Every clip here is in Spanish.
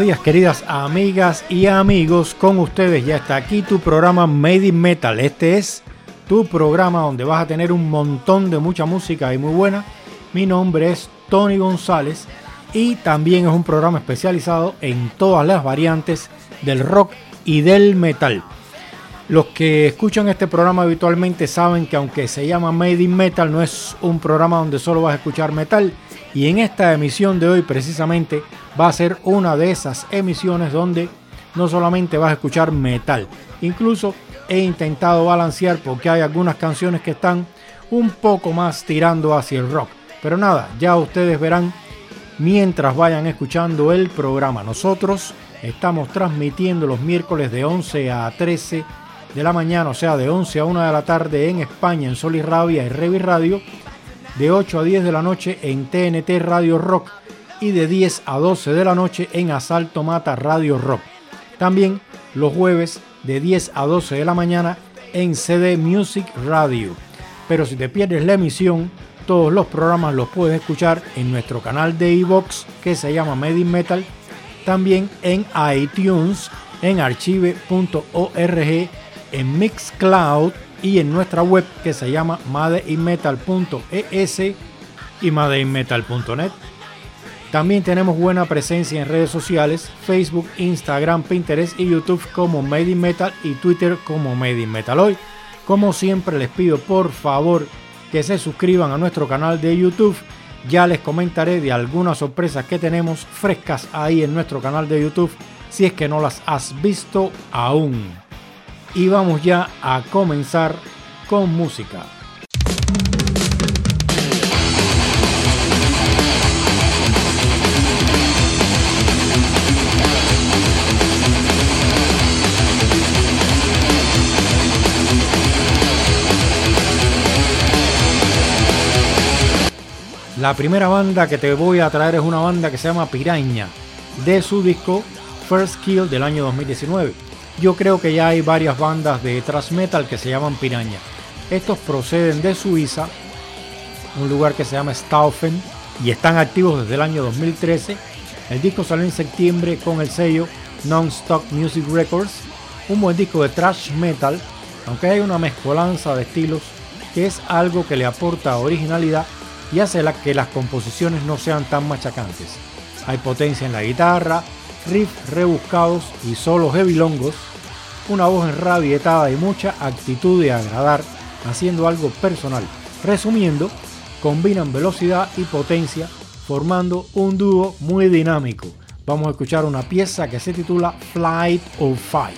días, queridas amigas y amigos, con ustedes ya está aquí tu programa Made in Metal. Este es tu programa donde vas a tener un montón de mucha música y muy buena. Mi nombre es Tony González y también es un programa especializado en todas las variantes del rock y del metal. Los que escuchan este programa habitualmente saben que aunque se llama Made in Metal, no es un programa donde solo vas a escuchar metal. Y en esta emisión de hoy precisamente va a ser una de esas emisiones donde no solamente vas a escuchar metal. Incluso he intentado balancear porque hay algunas canciones que están un poco más tirando hacia el rock. Pero nada, ya ustedes verán mientras vayan escuchando el programa. Nosotros estamos transmitiendo los miércoles de 11 a 13 de la mañana, o sea de 11 a 1 de la tarde en España en Sol y Rabia y Revi Radio, de 8 a 10 de la noche en TNT Radio Rock y de 10 a 12 de la noche en Asalto Mata Radio Rock. También los jueves de 10 a 12 de la mañana en CD Music Radio. Pero si te pierdes la emisión, todos los programas los puedes escuchar en nuestro canal de iVoox que se llama Made in Metal, también en iTunes, en archive.org, en Mixcloud y en nuestra web que se llama madeinmetal.es y madeinmetal.net. También tenemos buena presencia en redes sociales, Facebook, Instagram, Pinterest y YouTube como Made in Metal y Twitter como Made in Metal. Hoy, como siempre, les pido por favor que se suscriban a nuestro canal de YouTube. Ya les comentaré de algunas sorpresas que tenemos frescas ahí en nuestro canal de YouTube, si es que no las has visto aún. Y vamos ya a comenzar con música. La primera banda que te voy a traer es una banda que se llama Piraña, de su disco First Kill del año 2019. Yo creo que ya hay varias bandas de thrash metal que se llaman Piraña. Estos proceden de Suiza, un lugar que se llama Staufen, y están activos desde el año 2013. El disco salió en septiembre con el sello Non-Stop Music Records, un buen disco de thrash metal, aunque hay una mezcolanza de estilos que es algo que le aporta originalidad y hace que las composiciones no sean tan machacantes. Hay potencia en la guitarra, riffs rebuscados y solos heavylongos, una voz enrabietada y mucha actitud de agradar, haciendo algo personal. Resumiendo, combinan velocidad y potencia, formando un dúo muy dinámico. Vamos a escuchar una pieza que se titula Flight or Fight.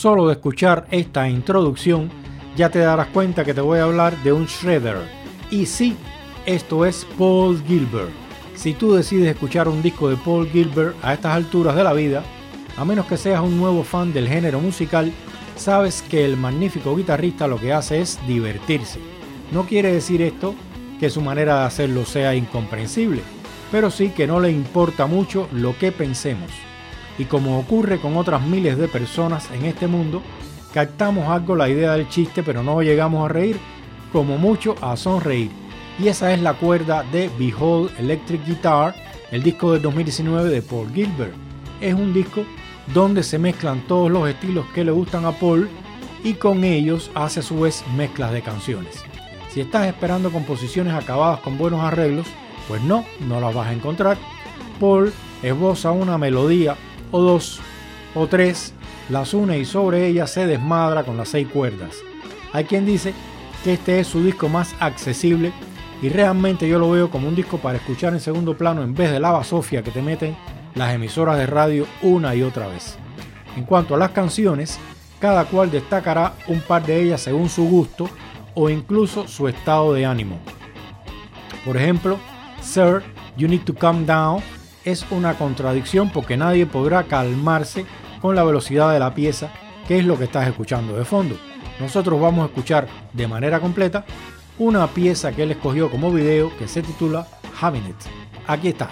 solo de escuchar esta introducción ya te darás cuenta que te voy a hablar de un shredder. Y sí, esto es Paul Gilbert. Si tú decides escuchar un disco de Paul Gilbert a estas alturas de la vida, a menos que seas un nuevo fan del género musical, sabes que el magnífico guitarrista lo que hace es divertirse. No quiere decir esto que su manera de hacerlo sea incomprensible, pero sí que no le importa mucho lo que pensemos. Y como ocurre con otras miles de personas en este mundo, captamos algo la idea del chiste, pero no llegamos a reír, como mucho a sonreír. Y esa es la cuerda de Behold Electric Guitar, el disco del 2019 de Paul Gilbert. Es un disco donde se mezclan todos los estilos que le gustan a Paul y con ellos hace a su vez mezclas de canciones. Si estás esperando composiciones acabadas con buenos arreglos, pues no las vas a encontrar. Paul esboza una melodía o dos o tres, las une y sobre ellas se desmadra con las 6 cuerdas. Hay quien dice que este es su disco más accesible y realmente yo lo veo como un disco para escuchar en segundo plano en vez de la basofia que te meten las emisoras de radio una y otra vez. En cuanto a las canciones, cada cual destacará un par de ellas según su gusto o incluso su estado de ánimo. Por ejemplo, Sir, You Need to Calm Down es una contradicción porque nadie podrá calmarse con la velocidad de la pieza, que es lo que estás escuchando de fondo. Nosotros vamos a escuchar de manera completa una pieza que él escogió como video que se titula Having It. Aquí está.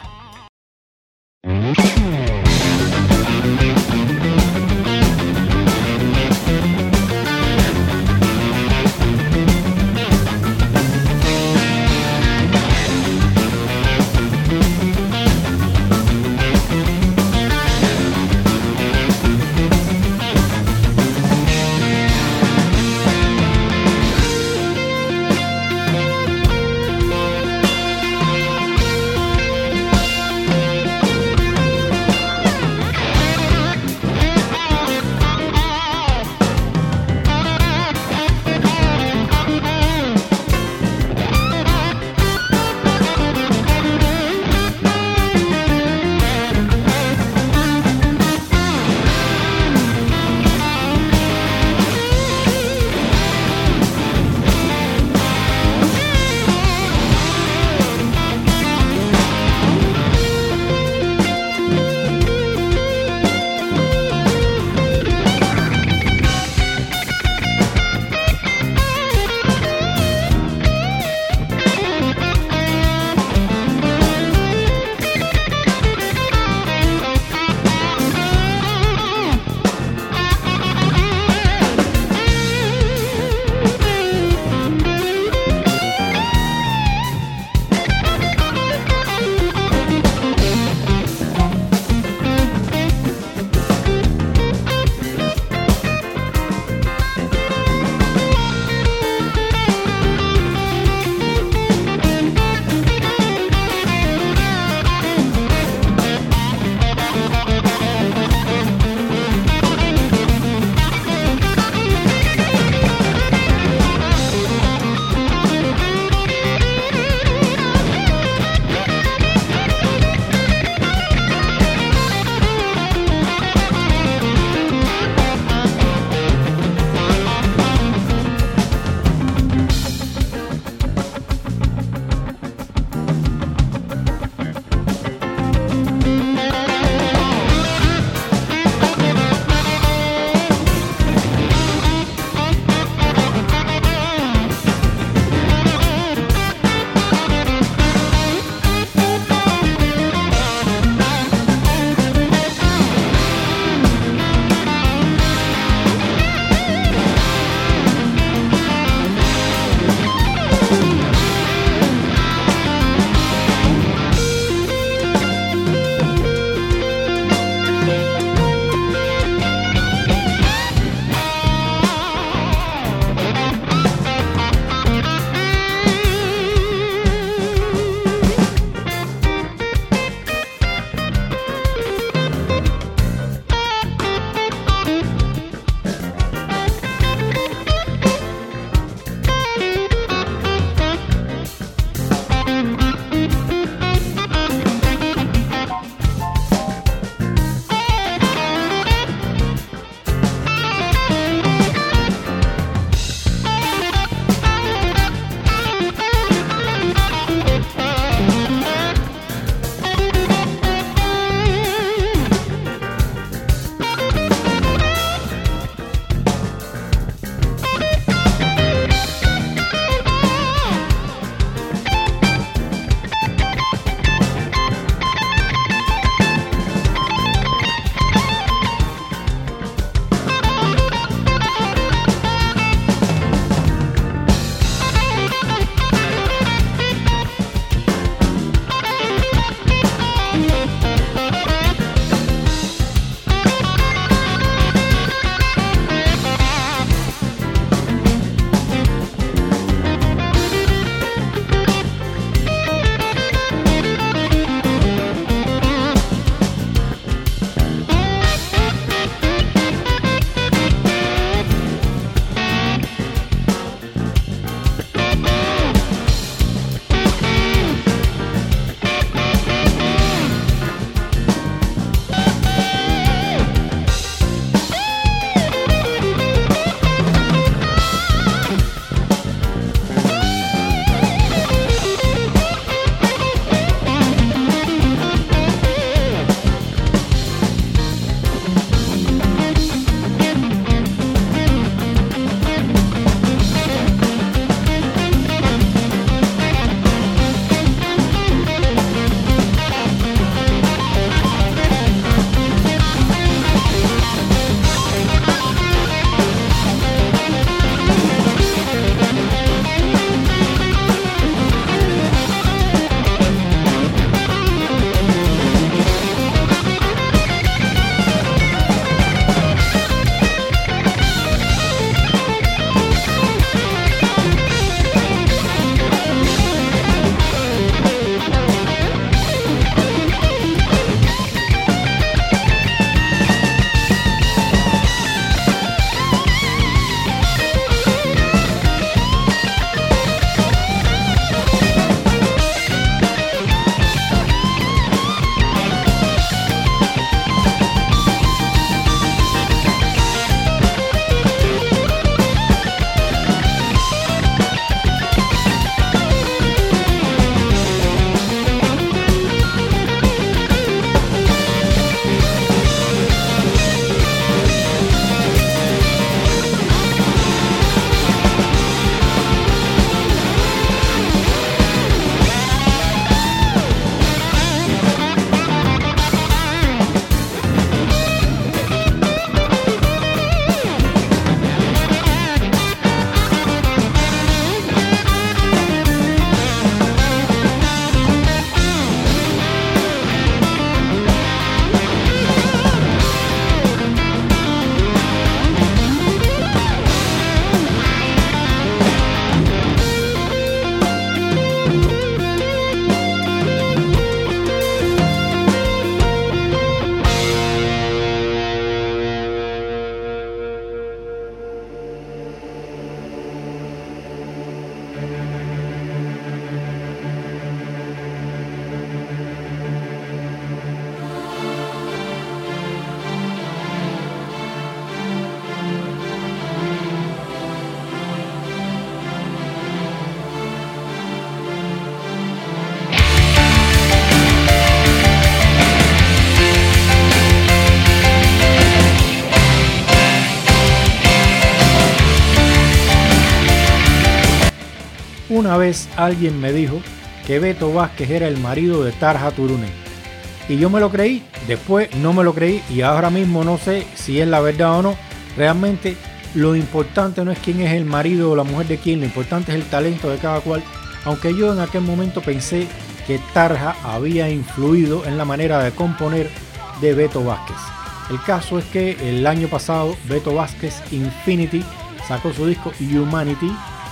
Una vez alguien me dijo que Beto Vázquez era el marido de Tarja Turunen. Y yo me lo creí, después no me lo creí y ahora mismo no sé si es la verdad o no. Realmente lo importante no es quién es el marido o la mujer de quién, lo importante es el talento de cada cual. Aunque yo en aquel momento pensé que Tarja había influido en la manera de componer de Beto Vázquez. El caso es que el año pasado Beto Vázquez Infinity sacó su disco Humanity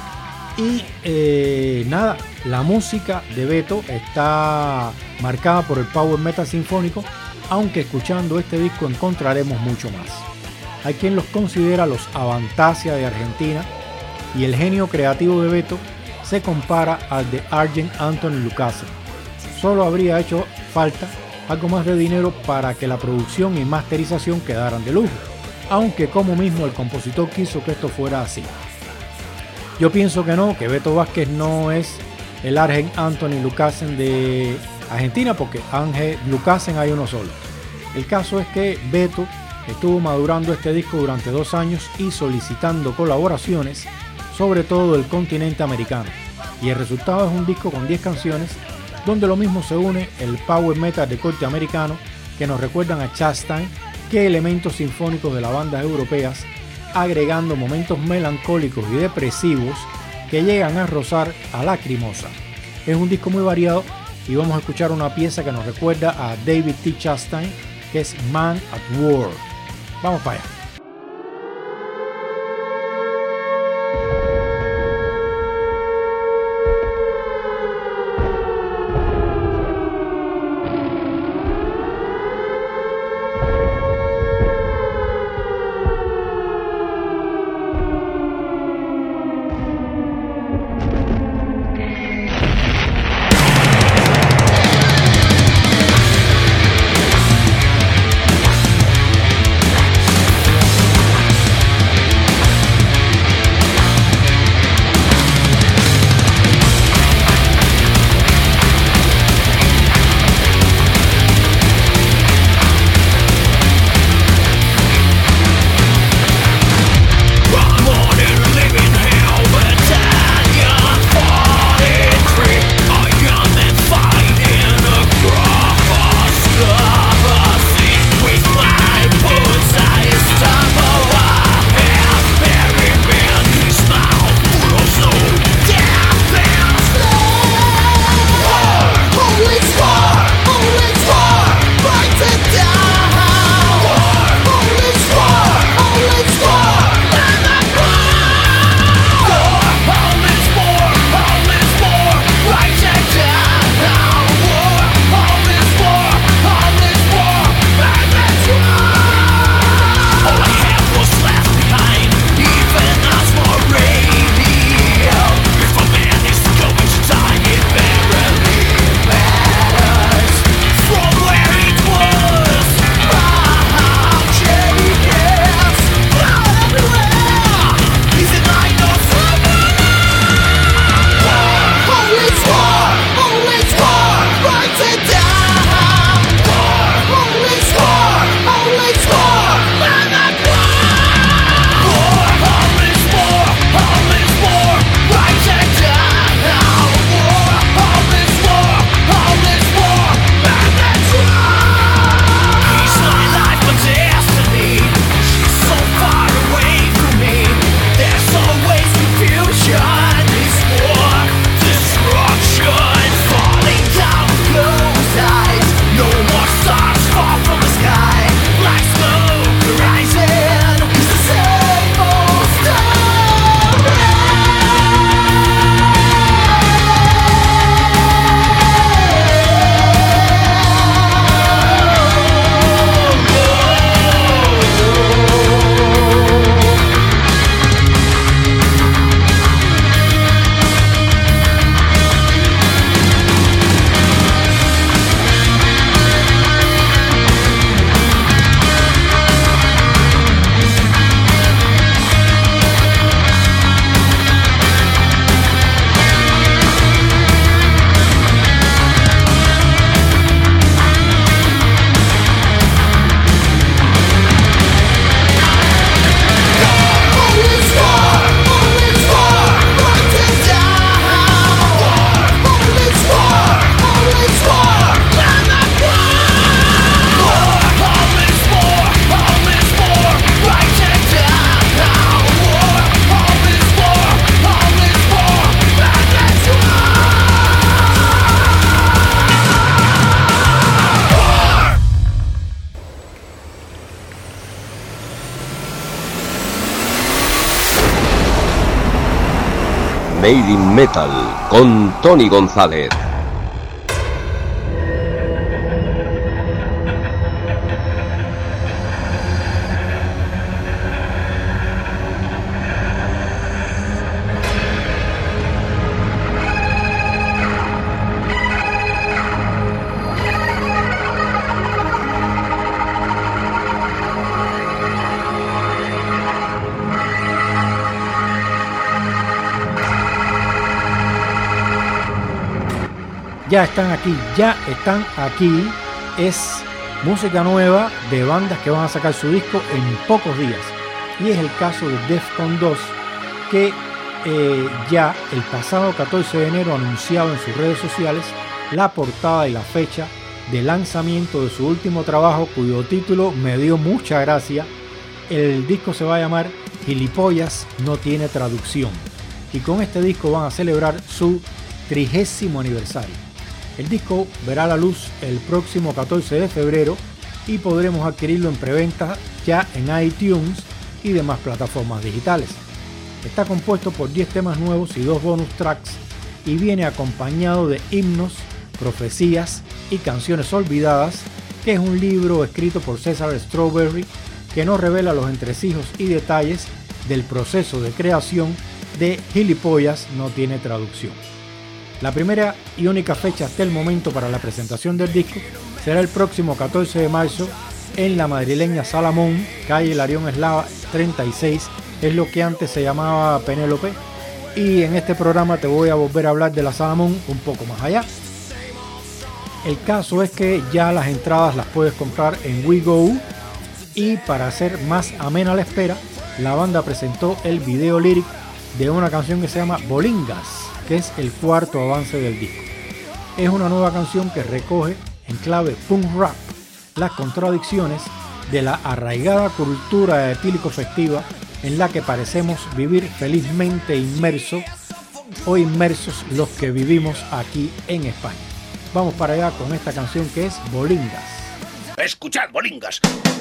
y nada, la música de Beto está marcada por el power metal sinfónico, aunque escuchando este disco encontraremos mucho más. Hay quien los considera los Avantasia de Argentina y el genio creativo de Beto se compara al de Arjen Anthony Lucassen. Solo habría hecho falta algo más de dinero para que la producción y masterización quedaran de lujo, aunque como mismo el compositor quiso que esto fuera así. Yo pienso que no, que Beto Vázquez no es el Arjen Anthony Lucassen de Argentina, porque Ángel Lucassen hay uno solo. El caso es que Beto estuvo madurando este disco durante 2 años y solicitando colaboraciones, sobre todo del continente americano. Y el resultado es un disco con 10 canciones, donde lo mismo se une el power metal de corte americano, que nos recuerdan a Chastain, que elementos sinfónicos de las bandas europeas, agregando momentos melancólicos y depresivos que llegan a rozar a Lacrimosa. Es un disco muy variado y vamos a escuchar una pieza que nos recuerda a David T. Chastain, que es Man at War. Vamos para allá. Made in Metal con Tony González. Ya están aquí. Es música nueva de bandas que van a sacar su disco en pocos días. Y es el caso de Defcon 2, que ya el pasado 14 de enero anunciaba en sus redes sociales la portada y la fecha de lanzamiento de su último trabajo, cuyo título me dio mucha gracia. El disco se va a llamar Gilipollas no tiene traducción. Y con este disco van a celebrar su 30º aniversario. El disco verá la luz el próximo 14 de febrero y podremos adquirirlo en preventa ya en iTunes y demás plataformas digitales. Está compuesto por 10 temas nuevos y 2 bonus tracks y viene acompañado de himnos, profecías y canciones olvidadas, que es un libro escrito por César Strawberry que nos revela los entresijos y detalles del proceso de creación de Gilipollas no tiene traducción. La primera y única fecha hasta el momento para la presentación del disco será el próximo 14 de marzo en la madrileña Salamón, calle Larión Eslava 36, es lo que antes se llamaba Penélope, y en este programa te voy a volver a hablar de la Salamón un poco más allá. El caso es que ya las entradas las puedes comprar en WeGo, y para hacer más amena la espera, la banda presentó el video lyric de una canción que se llama Bolingas, que es el cuarto avance del disco. Es una nueva canción que recoge en clave punk rap las contradicciones de la arraigada cultura etílico festiva en la que parecemos vivir felizmente inmersos los que vivimos aquí en España. Vamos para allá con esta canción que es Bolingas. Escuchad, Bolingas.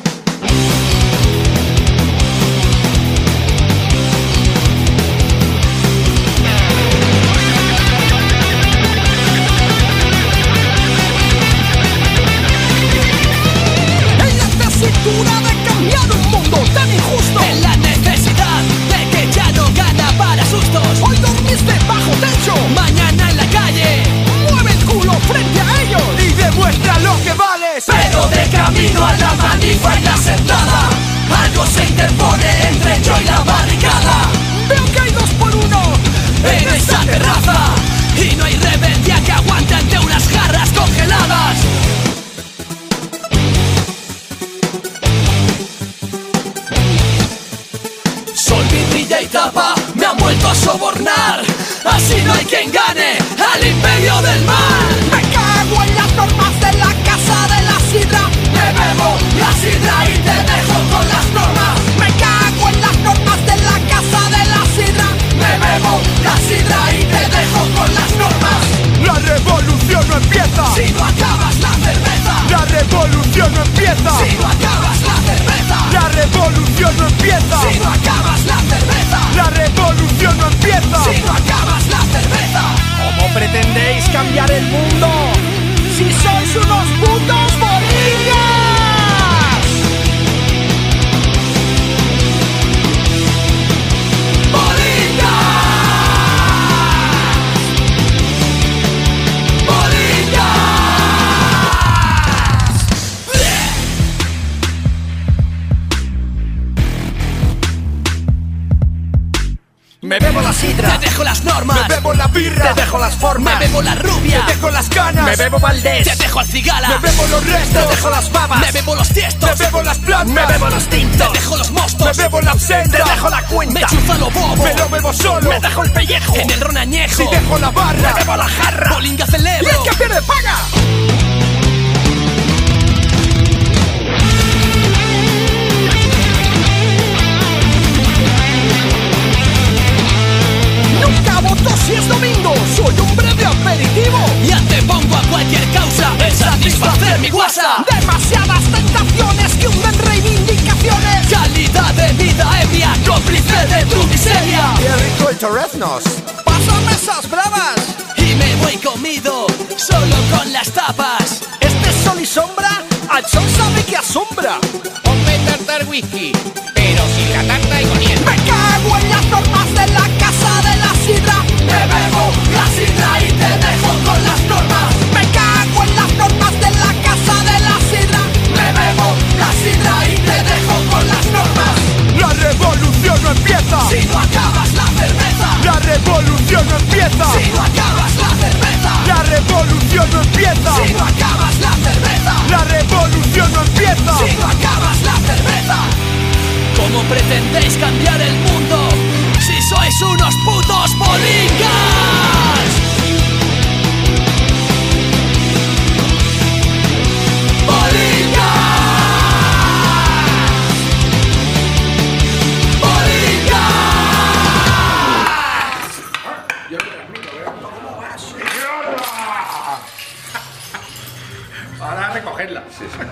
De cambiar un mundo tan injusto, en la necesidad de que ya no gana para sustos. Hoy dormís bajo techo, mañana en la calle. Mueve el culo frente a ellos y demuestra lo que vales. Pero de camino a la manifa y la sentada, algo se interpone entre yo y la barricada. Veo que hay 2 por 1 en esa terraza y no hay rebeldía que aguante ante unas jarras congeladas. Y tapa me han vuelto a sobornar, así no hay quien gane al imperio del mal. Me cago en las normas de la casa de la sidra, me bebo la sidra y te dejo con las normas. Me cago en las normas de la casa de la sidra, me bebo la sidra y te dejo con las normas. La revolución no empieza si no acabas la cerveza. La revolución no empieza si no acabas la cerveza. La revolución no empieza si no acabas la cerveza. La revolución no empieza si no acabas la cerveza. ¿Cómo pretendéis cambiar el mundo si sois unos putos bolingas? Me bebo la sidra, te dejo las normas. Me bebo la birra, te dejo las formas. Me bebo la rubia, te dejo las canas. Me bebo Valdés, te dejo al cigala. Me bebo los restos, te dejo las babas. Me bebo los tiestos, me bebo las plantas. Me bebo los tintos, te dejo los mostos. Me bebo la absenta, te dejo la cuenta. Me chuzo lo bobo, me lo bebo solo. Me dejo el pellejo, en el ron añejo. Si dejo la barra, me bebo la jarra. Bolinga celebro, y el que pierde paga. Si es domingo, soy un breve aperitivo y antepongo a cualquier causa el satisfacer mi guasa. Demasiadas tentaciones que hunden reivindicaciones. Calidad de vida ebria, cómplice de tu miseria. Qué rico el torreznos. pásame esas bravas. Y me voy comido, solo con las tapas. Este sol y sombra, al sol sabe que asombra. Ponme tartar whisky, pero sin la tarta y con hiel. Me cago en las normas de la casa de la sidra. Me bebo la sidra y te dejo con las normas. Me cago en las normas de la casa de la sidra. Me bebo la sidra y te dejo con las normas. La revolución no empieza Si no acabas la cerveza. La revolución no empieza Si no acabas la cerveza. La revolución no empieza Si no acabas la cerveza. La revolución no empieza Si no acabas la cerveza. ¿Cómo pretendéis cambiar el mundo si sois unos putos bolingas? ¡Bolingas! Ahora a recogerla.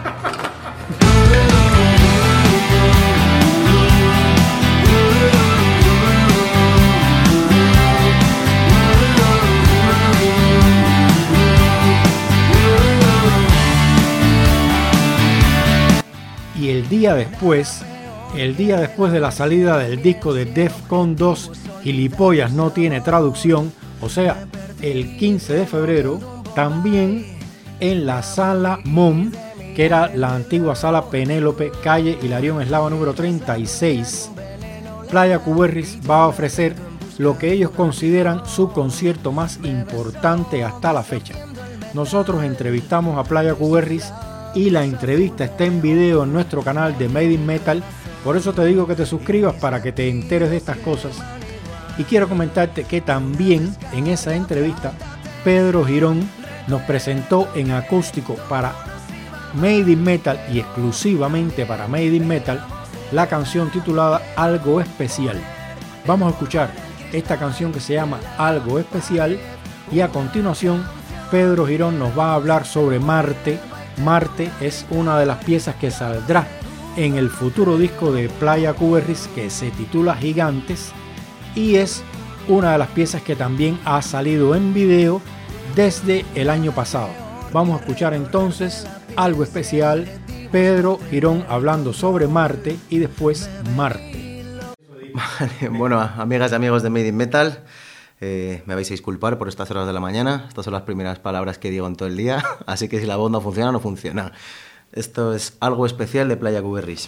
Y el día después de la salida del disco de Defcon 2, Gilipollas no tiene traducción, o sea, el 15 de febrero, también en la Sala MOM, que era la antigua Sala Penélope, calle Hilarión Eslava número 36, Playa Cuberris va a ofrecer lo que ellos consideran su concierto más importante hasta la fecha. Nosotros entrevistamos a Playa Cuberris y la entrevista está en video en nuestro canal de Made in Metal, por eso te digo que te suscribas para que te enteres de estas cosas. Y quiero comentarte que también en esa entrevista Pedro Girón nos presentó en acústico para Made in Metal y exclusivamente para Made in Metal la canción titulada Algo Especial. Vamos a escuchar esta canción que se llama Algo Especial y a continuación Pedro Girón nos va a hablar sobre Marte. Marte es una de las piezas que saldrá en el futuro disco de Playa Cuberris que se titula Gigantes y es una de las piezas que también ha salido en video desde el año pasado. Vamos a escuchar entonces Algo Especial, Pedro Girón hablando sobre Marte y después Marte. Vale, bueno, amigas y amigos de Made in Metal, me vais a disculpar por estas horas de la mañana. Estas son las primeras palabras que digo en todo el día, así que si la voz no funciona, no funciona. Esto es Algo Especial de Playa Cuberris.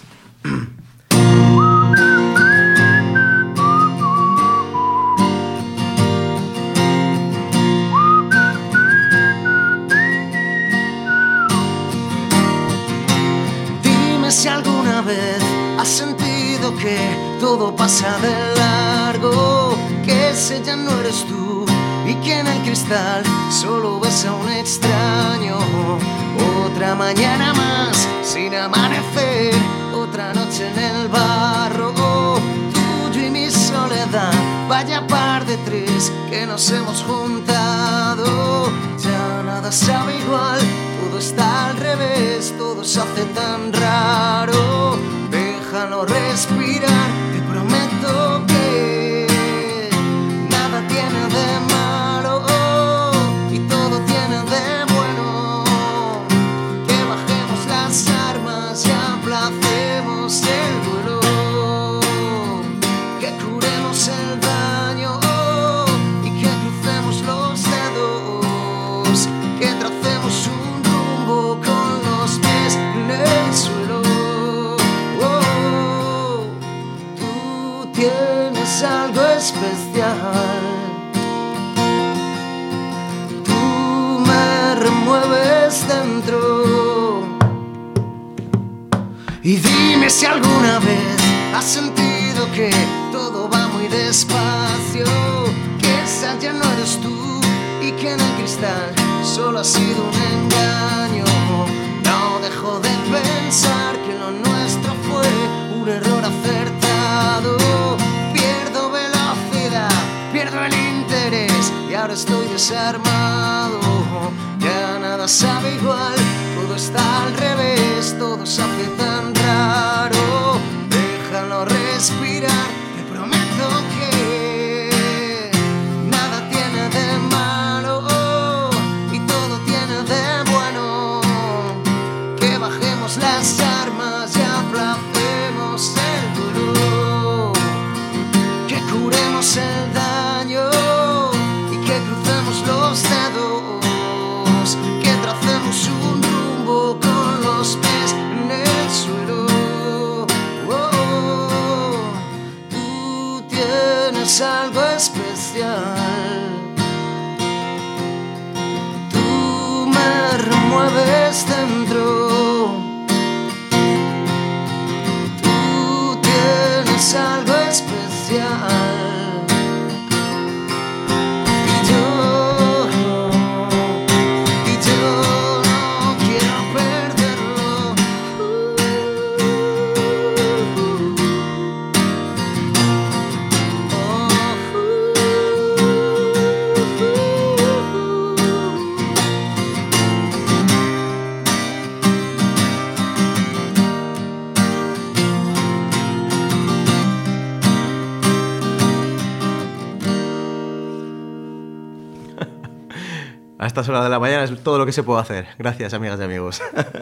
Dime si alguna vez has sentido que todo pasa de largo, que ese ya no eres tú y que en el cristal solo ves a un extraño. Otra mañana más sin amanecer, otra noche en el barro, tuyo y mi soledad. Vaya par de tres que nos hemos juntado. Ya nada sabe igual, todo está al revés, todo se hace tan raro. Déjalo respirar, te prometo que nada tiene de malo y todo tiene de bueno. Que bajemos las armas y aplacemos el duelo, que curemos el daño y que crucemos los dedos, que tracemos un rumbo con los pies en el suelo. Tú tienes algo especial, tú me remueves dentro. Y dime si alguna vez has sentido que todo va muy despacio, que esa ya no eres tú y que en el cristal solo ha sido un engaño. No dejo de pensar que lo nuestro fue un error acertado. Pierdo velocidad, pierdo el interés y ahora estoy desarmado. Ya nada sabe igual, todo está al revés, todo se hace tan raro. Déjalo respirar, te prometo que nada especial. Tú me remueves dentro, tú tienes algo especial. A estas horas de la mañana es todo lo que se puede hacer. Gracias, amigas y amigos.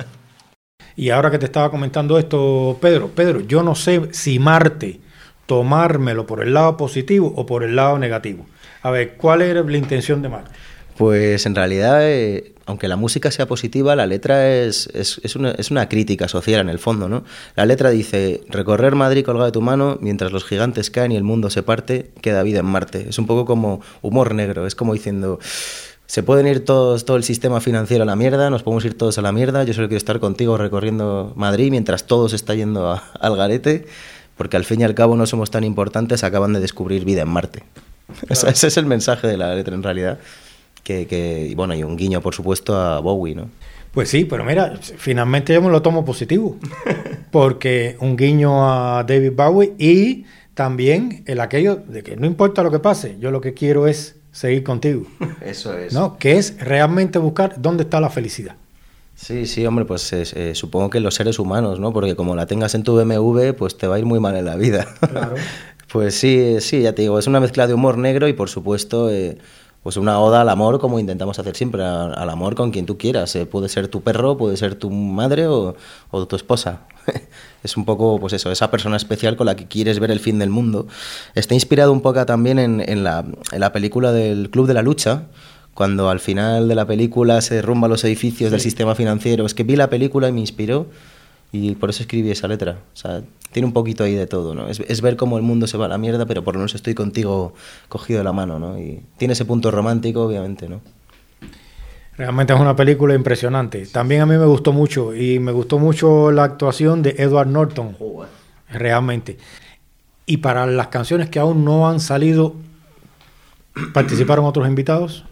Y ahora que te estaba comentando esto, Pedro, yo no sé si Marte, tomármelo por el lado positivo o por el lado negativo. A ver, ¿cuál era la intención de Marte? Pues en realidad, aunque la música sea positiva, la letra es una crítica social en el fondo, ¿no? La letra dice: recorrer Madrid colgado de tu mano, mientras los gigantes caen y el mundo se parte, queda vida en Marte. Es un poco como humor negro, es como diciendo: se pueden ir todo el sistema financiero a la mierda, nos podemos ir todos a la mierda, yo solo quiero estar contigo recorriendo Madrid mientras todo se está yendo al garete, porque al fin y al cabo no somos tan importantes, acaban de descubrir vida en Marte. Claro. Ese es el mensaje de la letra en realidad, y bueno, y un guiño por supuesto a Bowie, ¿no? Pues sí, pero mira, finalmente yo me lo tomo positivo, porque un guiño a David Bowie y también el aquello de que no importa lo que pase, yo lo que quiero es seguir contigo. Eso es. ¿No? Que es realmente buscar dónde está la felicidad. Sí, hombre, pues supongo que los seres humanos, ¿no? Porque como la tengas en tu BMW, pues te va a ir muy mal en la vida. Claro. Pues sí, ya te digo, es una mezcla de humor negro y por supuesto pues una oda al amor, como intentamos hacer siempre, al amor con quien tú quieras. Puede ser tu perro, puede ser tu madre o tu esposa. Es un poco, pues eso, esa persona especial con la que quieres ver el fin del mundo. Está inspirado un poco también en la película del Club de la Lucha, cuando al final de la película se derrumban los edificios del sistema financiero. Es que vi la película y me inspiró y por eso escribí esa letra. O sea, tiene un poquito ahí de todo, ¿no? Es ver cómo el mundo se va a la mierda, pero por lo menos estoy contigo cogido de la mano, ¿no? Y tiene ese punto romántico, obviamente, ¿no? Realmente es una película impresionante. También a mí me gustó mucho, y me gustó mucho la actuación de Edward Norton. Realmente. Y para las canciones que aún no han salido, ¿participaron otros invitados?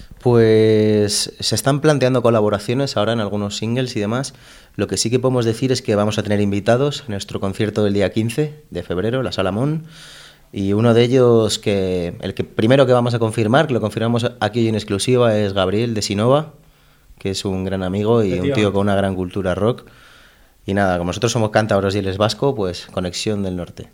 Pues se están planteando colaboraciones ahora en algunos singles y demás. Lo que sí que podemos decir es que vamos a tener invitados en nuestro concierto del día 15 de febrero, la Sala Mon. Y uno de ellos, el que primero que vamos a confirmar, que lo confirmamos aquí en exclusiva, es Gabriel de Sinova, que es un gran amigo y un tío con una gran cultura rock. Y nada, como nosotros somos cántabros y él es vasco, pues conexión del norte.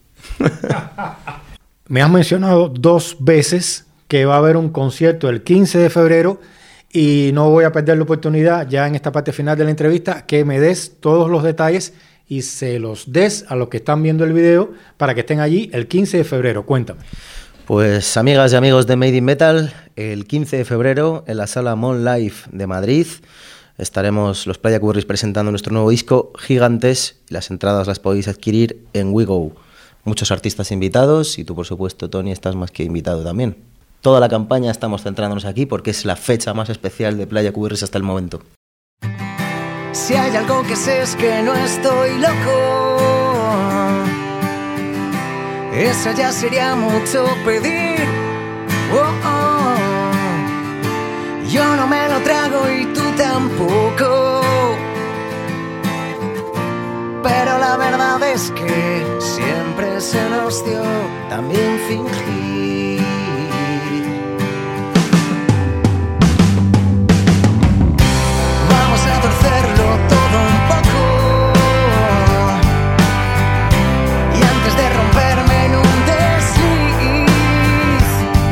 Me has mencionado 2 veces que va a haber un concierto el 15 de febrero y no voy a perder la oportunidad ya en esta parte final de la entrevista que me des todos los detalles y se los des a los que están viendo el video para que estén allí el 15 de febrero. Cuéntame. Pues amigas y amigos de Made in Metal, el 15 de febrero en la Sala Mon Live de Madrid estaremos los Playa Curris presentando nuestro nuevo disco Gigantes. Las entradas las podéis adquirir en WeGo. Muchos artistas invitados y tú, por supuesto, Tony, estás más que invitado también. Toda la campaña estamos centrándonos aquí porque es la fecha más especial de Playa Curris hasta el momento. Si hay algo que sé es que no estoy loco, eso ya sería mucho pedir. Yo no me lo trago y tú tampoco, pero la verdad es que siempre se nos dio también fingir. Vamos a torcerlo todo un poco y antes de romperme en un desliz,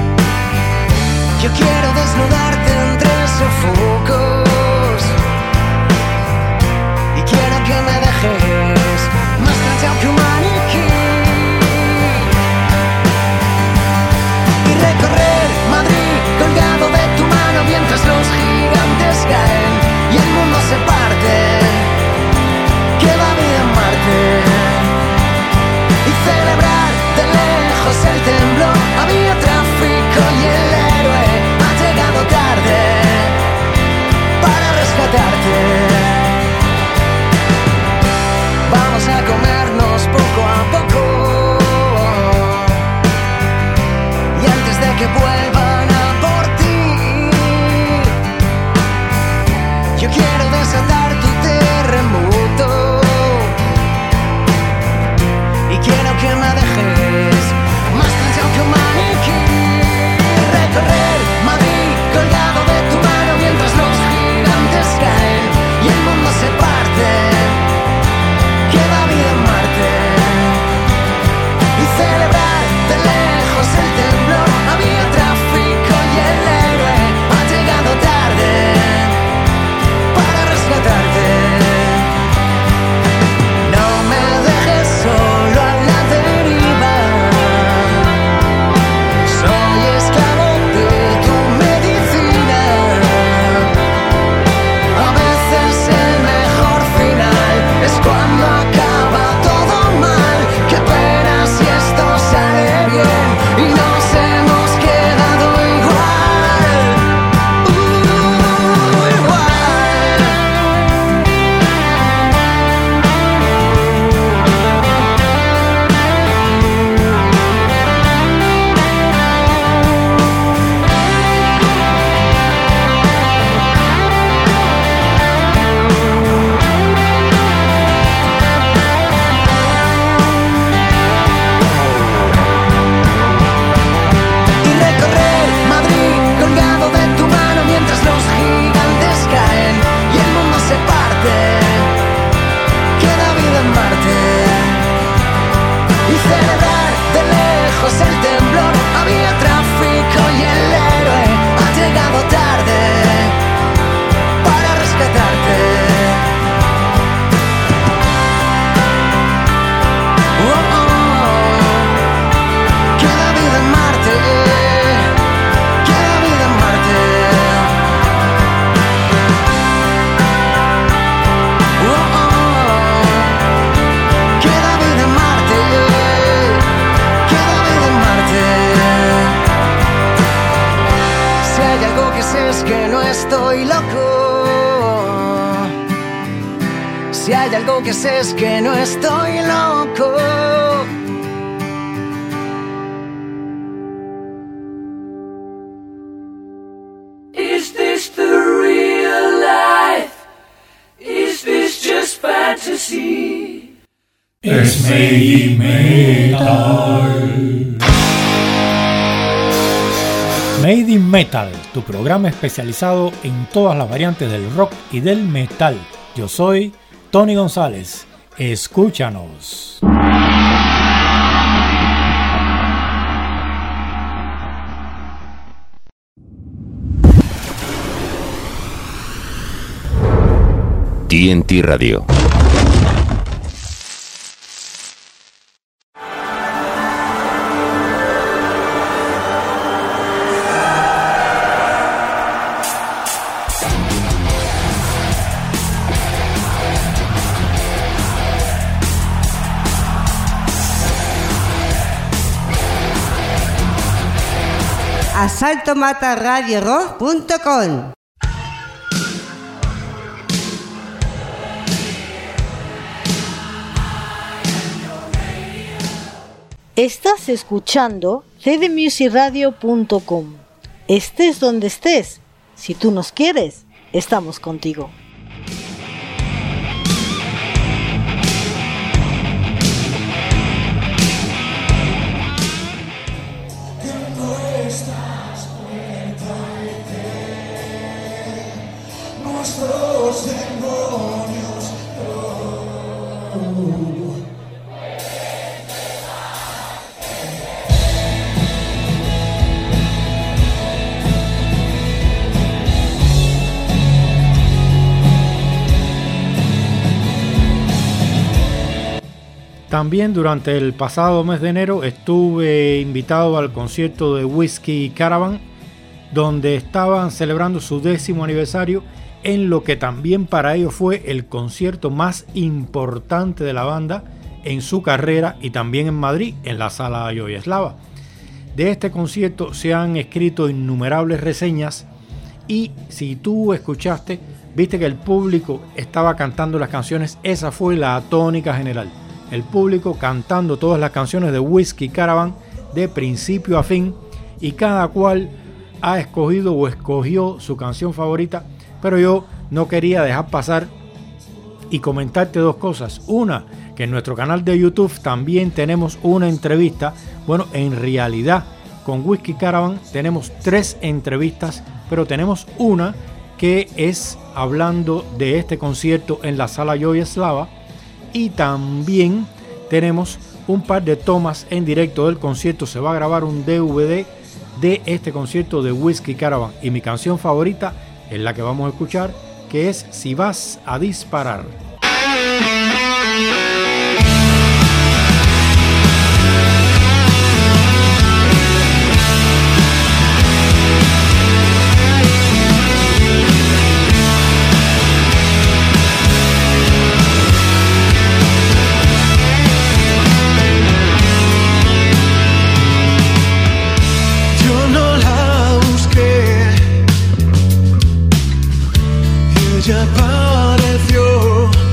yo quiero desnudarte entre sofocos y quiero que me dejes más cansado que un maniquí y recorrer Madrid colgado de tu mano mientras los gigantes caen y el mundo se parte, queda vida en Marte y celebrar de lejos el temblor. Había otra sé es que no estoy loco. Si hay algo que sé es que no estoy loco. Is this the real life? Is this just fantasy? Es Made Metal. Made in Metal, tu programa especializado en todas las variantes del rock y del metal. Yo soy Tony González. Escúchanos. TNT Radio. asaltomataradiorock.com. Estás escuchando cdmusicradio.com. Estés donde estés, si tú nos quieres, estamos contigo. También durante el pasado mes de enero estuve invitado al concierto de Whiskey Caravan, donde estaban celebrando su 10º aniversario, en lo que también para ellos fue el concierto más importante de la banda en su carrera, y también en Madrid, en la Sala Joyeslava. De este concierto se han escrito innumerables reseñas, y si tú escuchaste, viste que el público estaba cantando las canciones. Esa fue la tónica general. El público cantando todas las canciones de Whiskey Caravan de principio a fin, y cada cual ha escogido o escogió su canción favorita. Pero yo no quería dejar pasar y comentarte dos cosas. Una, que en nuestro canal de YouTube también tenemos una entrevista. Bueno, en realidad con Whiskey Caravan tenemos 3 entrevistas, pero tenemos una que es hablando de este concierto en la Sala Joyeslava. Y también tenemos un par de tomas en directo del concierto. Se va a grabar un DVD de este concierto de Whiskey Caravan. Y mi canción favorita es la que vamos a escuchar, que es Si vas a disparar. Ella apareció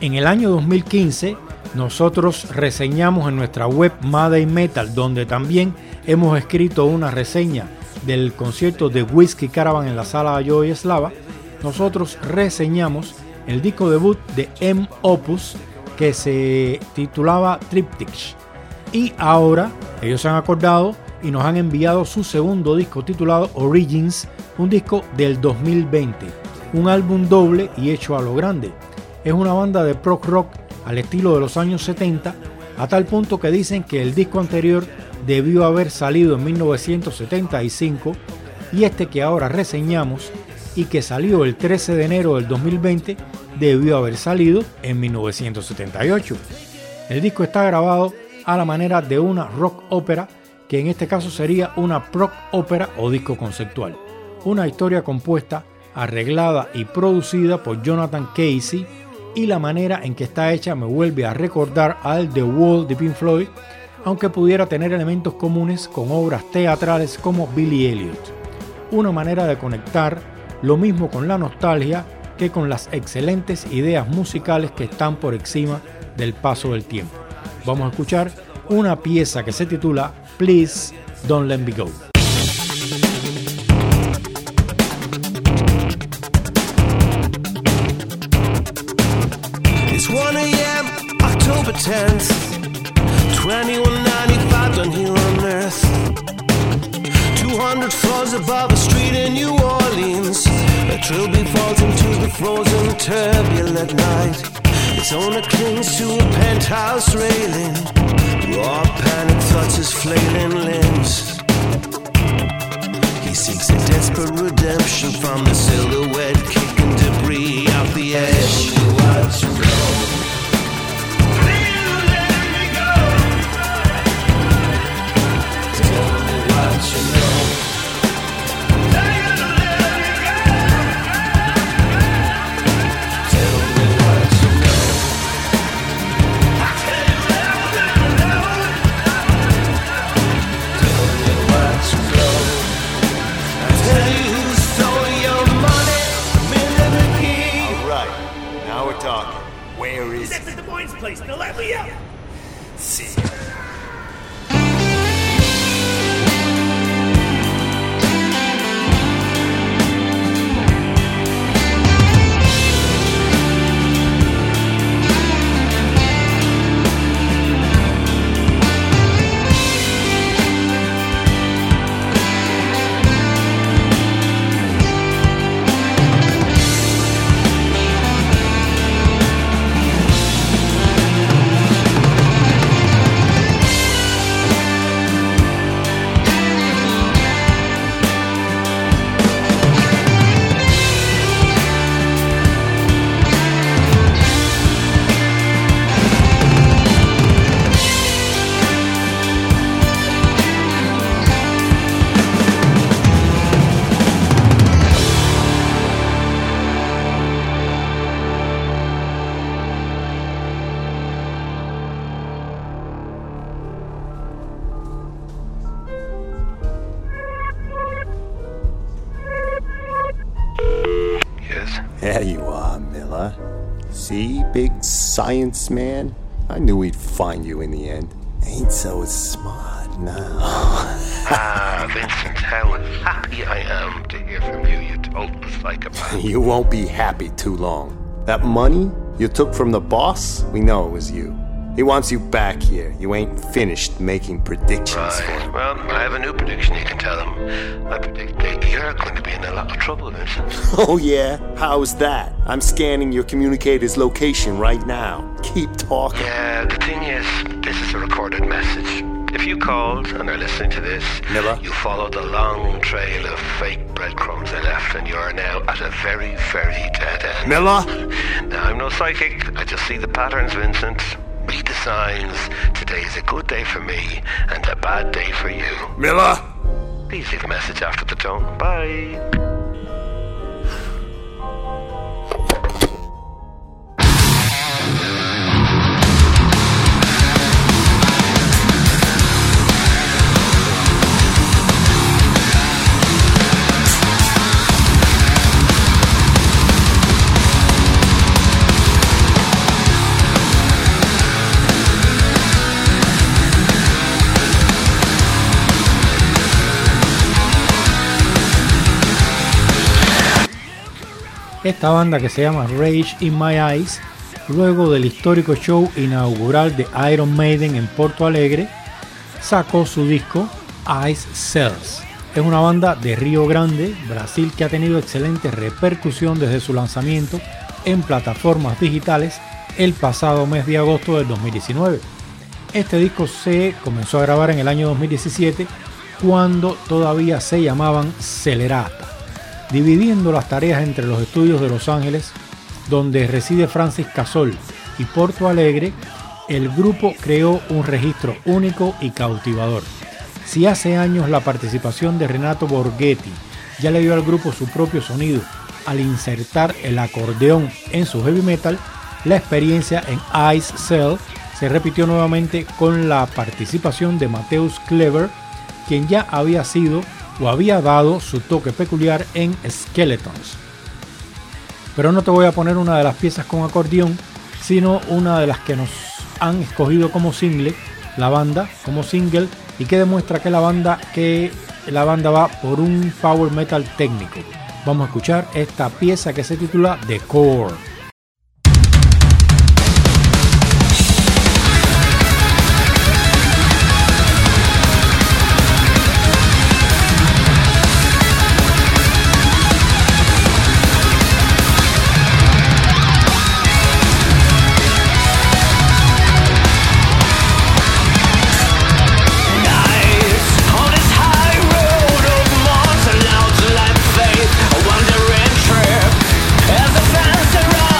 En el año 2015 nosotros reseñamos en nuestra web Made in Metal, donde también hemos escrito una reseña del concierto de Whiskey Caravan en la sala Joy Slava. Nosotros reseñamos el disco debut de M Opus que se titulaba Triptych, y ahora ellos se han acordado y nos han enviado su segundo disco titulado Origins, un disco del 2020, un álbum doble y hecho a lo grande. Es una banda de prog rock al estilo de los años 70, a tal punto que dicen que el disco anterior debió haber salido en 1975 y este que ahora reseñamos y que salió el 13 de enero del 2020 debió haber salido en 1978. El disco está grabado a la manera de una rock ópera, que en este caso sería una prog ópera o disco conceptual. Una historia compuesta, arreglada y producida por Jonathan Casey, y la manera en que está hecha me vuelve a recordar al The Wall de Pink Floyd, aunque pudiera tener elementos comunes con obras teatrales como Billy Elliot. Una manera de conectar lo mismo con la nostalgia que con las excelentes ideas musicales que están por encima del paso del tiempo. Vamos a escuchar una pieza que se titula Please Don't Let Me Go. It's 1 a.m., October 10th, 2195 done here on Earth. 200 floors above a street in New Orleans. A trilby falls into the frozen turbulent night. Its owner clings to a penthouse railing. Raw panic thoughts his flailing limbs. He seeks a desperate redemption from the silhouette kicking debris off the edge. Place. Now let me out. See. There you are, Miller. See, big science man? I knew we'd find you in the end. Ain't so smart now. Vincent, how happy I am to hear from you, you total psychopath. You won't be happy too long. That money you took from the boss, we know it was you. He wants you back here. You ain't finished making predictions for him. Well, I have a new prediction you can tell him. I predict that you're going to be in a lot of trouble, Vincent. Oh, yeah? How's that? I'm scanning your communicator's location right now. Keep talking. Yeah, the thing is, this is a recorded message. If you called and are listening to this, Miller, you followed the long trail of fake breadcrumbs I left, and you're now at a very, very dead end. Miller? Now, I'm no psychic. I just see the patterns, Vincent. Read the signs. Today is a good day for me and a bad day for you. Miller? Please leave a message after the tone. Bye. Esta banda, que se llama Rage in My Eyes, luego del histórico show inaugural de Iron Maiden en Porto Alegre, sacó su disco Ice Cells. Es una banda de Río Grande, Brasil, que ha tenido excelente repercusión desde su lanzamiento en plataformas digitales el pasado mes de agosto del 2019. Este disco se comenzó a grabar en el año 2017, cuando todavía se llamaban Celerata, dividiendo las tareas entre los estudios de Los Ángeles, donde reside Francis Casol, y Porto Alegre. El grupo creó un registro único y cautivador. Si hace años la participación de Renato Borghetti ya le dio al grupo su propio sonido al insertar el acordeón en su heavy metal, la experiencia en Ice Cell se repitió nuevamente con la participación de Mateus Kleber, quien ya había sido o había dado su toque peculiar en Skeletons. Pero no te voy a poner una de las piezas con acordeón, sino una de las que nos han escogido como single, la banda como single, y que demuestra que la banda va por un power metal técnico. Vamos a escuchar esta pieza que se titula The Core. Wandering trip as the fans around.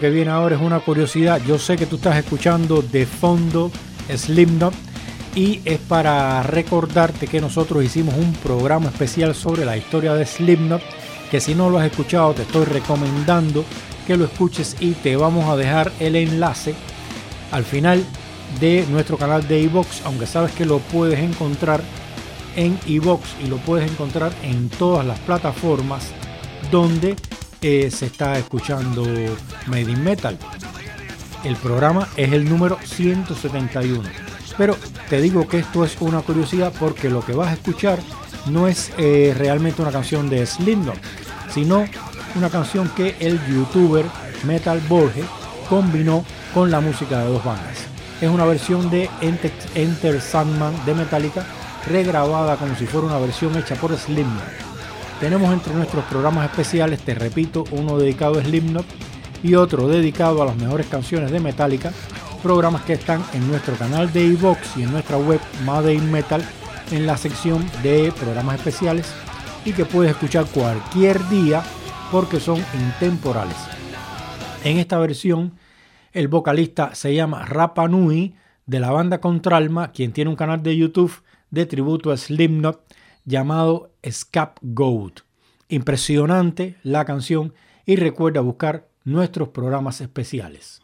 que viene ahora es una curiosidad. Yo sé que tú estás escuchando de fondo Slipknot y es para recordarte que nosotros hicimos un programa especial sobre la historia de Slipknot, que si no lo has escuchado te estoy recomendando que lo escuches y te vamos a dejar el enlace al final de nuestro canal de iVoox, aunque sabes que lo puedes encontrar en iVoox y lo puedes encontrar en todas las plataformas donde se está escuchando Made in Metal. El programa es el número 171, pero te digo que esto es una curiosidad porque lo que vas a escuchar no es realmente una canción de Slipknot, sino una canción que el youtuber Metal Borge combinó con la música de dos bandas. Es una versión de Enter Sandman de Metallica, regrabada como si fuera una versión hecha por Slipknot. Tenemos entre nuestros programas especiales, te repito, uno dedicado a Slipknot y otro dedicado a las mejores canciones de Metallica, programas que están en nuestro canal de iVoox y en nuestra web Made in Metal en la sección de programas especiales y que puedes escuchar cualquier día porque son intemporales. En esta versión el vocalista se llama Rapa Nui de la banda Contralma, quien tiene un canal de YouTube de tributo a Slipknot llamado Scapegoat. Impresionante la canción y recuerda buscar nuestros programas especiales.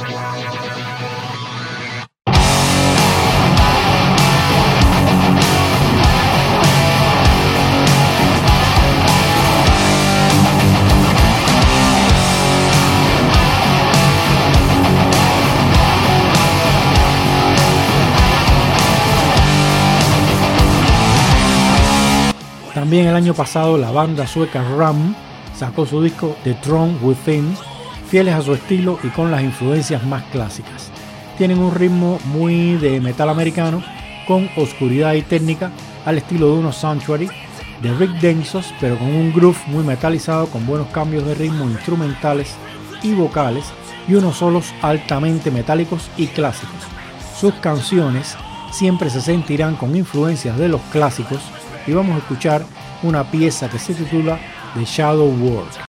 También el año pasado la banda sueca Ram sacó su disco The Throne Within, fieles a su estilo y con las influencias más clásicas. Tienen un ritmo muy de metal americano, con oscuridad y técnica al estilo de unos Sanctuary, de riff densos, pero con un groove muy metalizado, con buenos cambios de ritmo instrumentales y vocales y unos solos altamente metálicos y clásicos. Sus canciones siempre se sentirán con influencias de los clásicos y vamos a escuchar una pieza que se titula The Shadow World.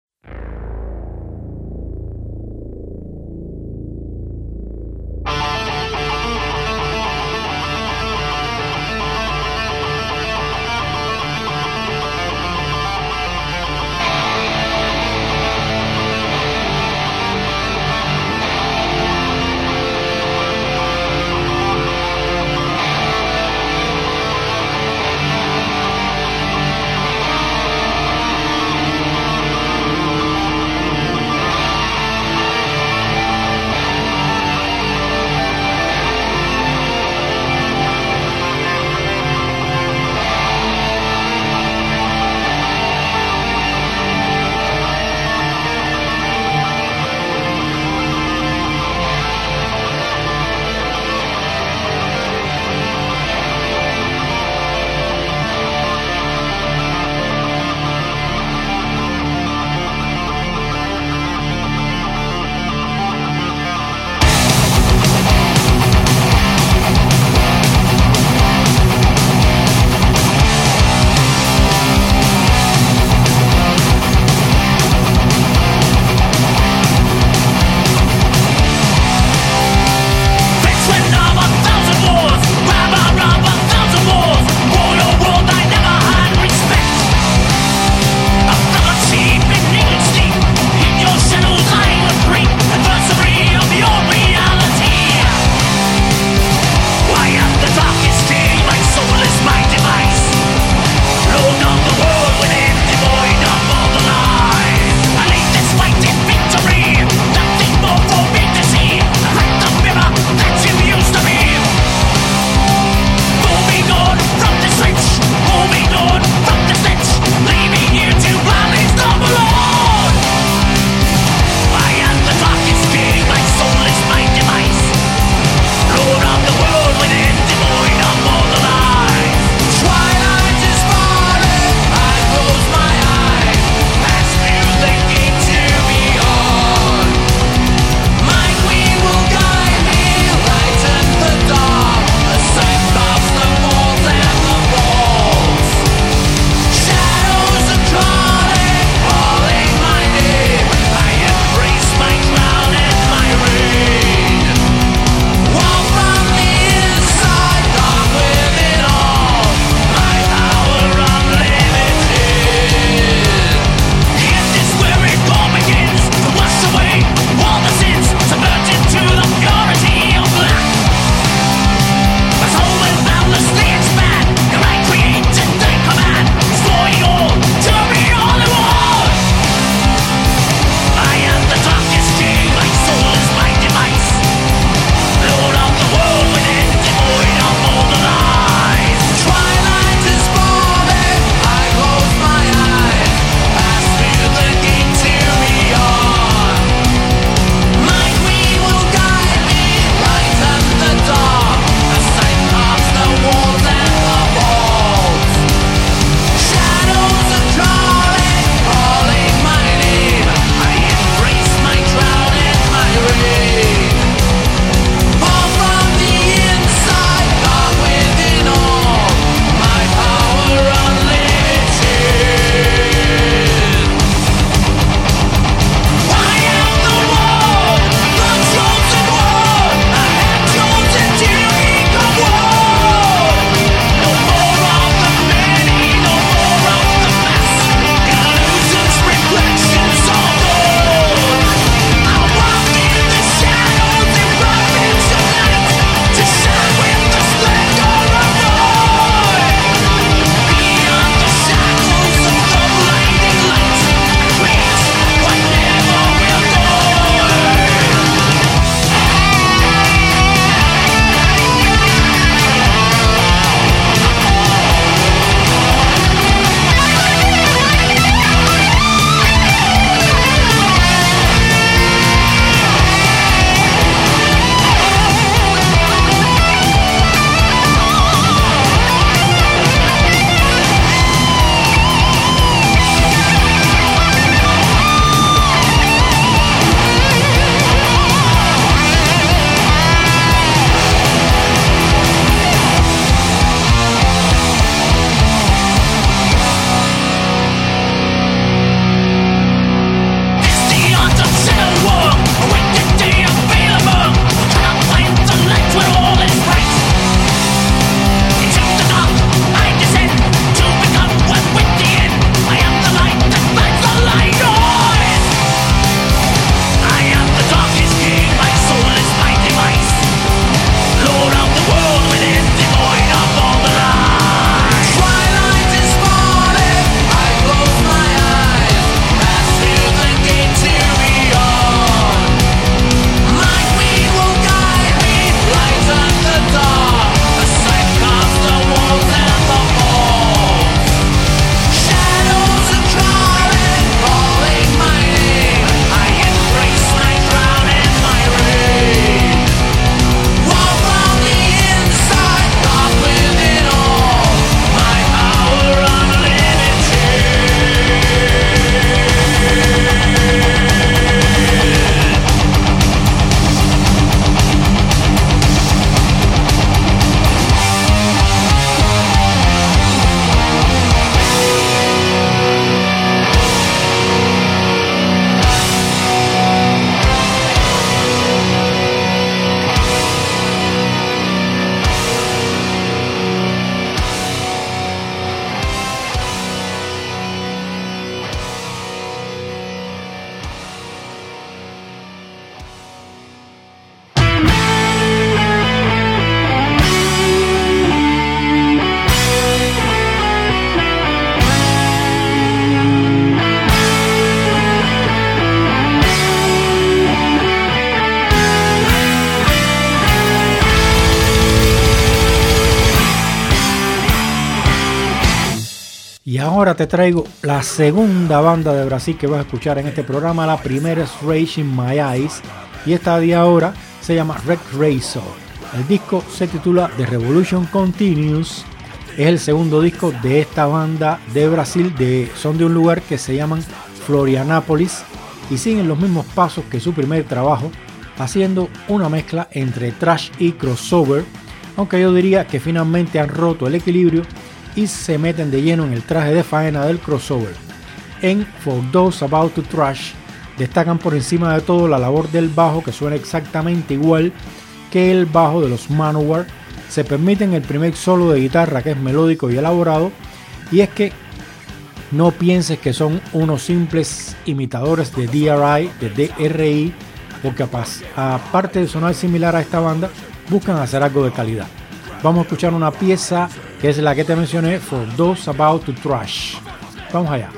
ahora te traigo la segunda banda de Brasil que vas a escuchar en este programa. La primera es Rage in My Eyes y esta de ahora se llama Red Razor. El disco se titula The Revolution Continues. Es el segundo disco de esta banda de Brasil. Son de un lugar que se llaman Florianápolis y siguen los mismos pasos que su primer trabajo, haciendo una mezcla entre thrash y crossover, aunque yo diría que finalmente han roto el equilibrio y se meten de lleno en el traje de faena del crossover. En For Those About to Thrash destacan por encima de todo la labor del bajo, que suena exactamente igual que el bajo de los Manowar. Se permiten el primer solo de guitarra, que es melódico y elaborado, y es que no pienses que son unos simples imitadores de DRI, porque aparte de sonar similar a esta banda, buscan hacer algo de calidad. Vamos a escuchar una pieza que es la que te mencioné, For Those About to Thrash. Vamos allá.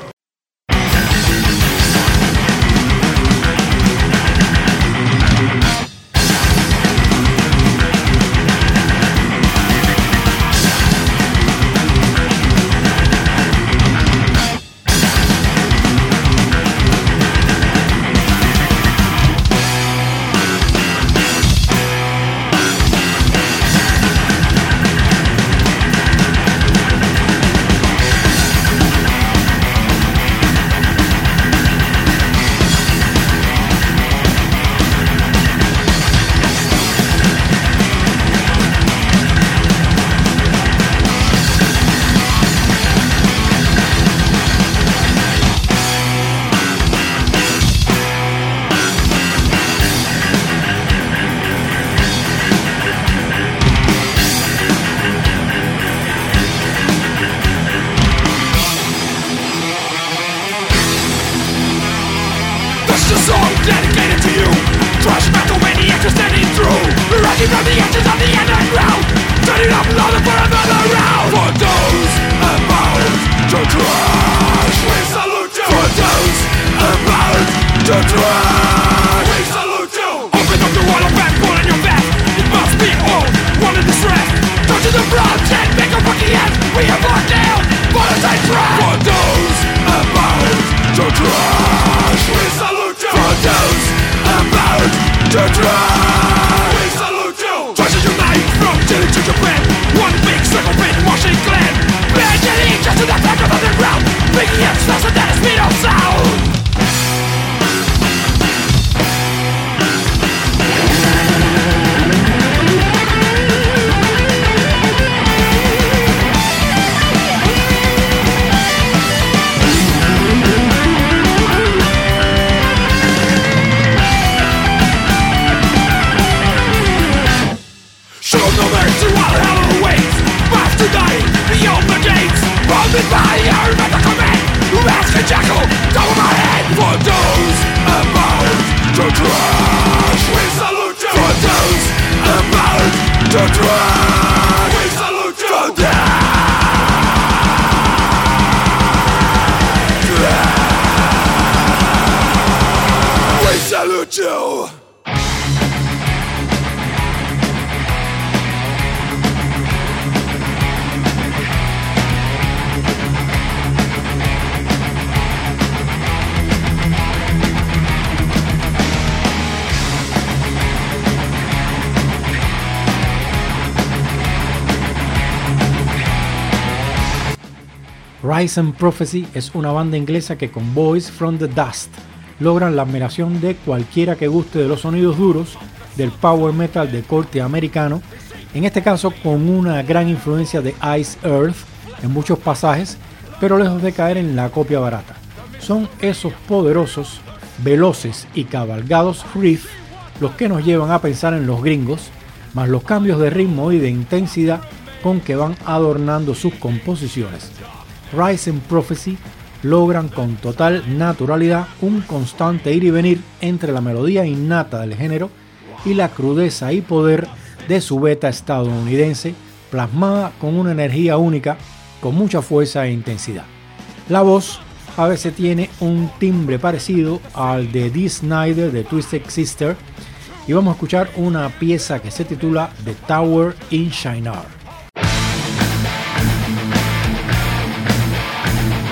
Rise and Prophecy es una banda inglesa que con Boys from the Dust logran la admiración de cualquiera que guste de los sonidos duros del power metal de corte americano, en este caso con una gran influencia de Ice Earth en muchos pasajes, pero lejos de caer en la copia barata. Son esos poderosos, veloces y cabalgados riffs los que nos llevan a pensar en los gringos, más los cambios de ritmo y de intensidad con que van adornando sus composiciones. Rise and Prophecy logran con total naturalidad un constante ir y venir entre la melodía innata del género y la crudeza y poder de su beta estadounidense, plasmada con una energía única, con mucha fuerza e intensidad. La voz a veces tiene un timbre parecido al de Dee Snider de Twisted Sister, y vamos a escuchar una pieza que se titula The Tower in Shinar.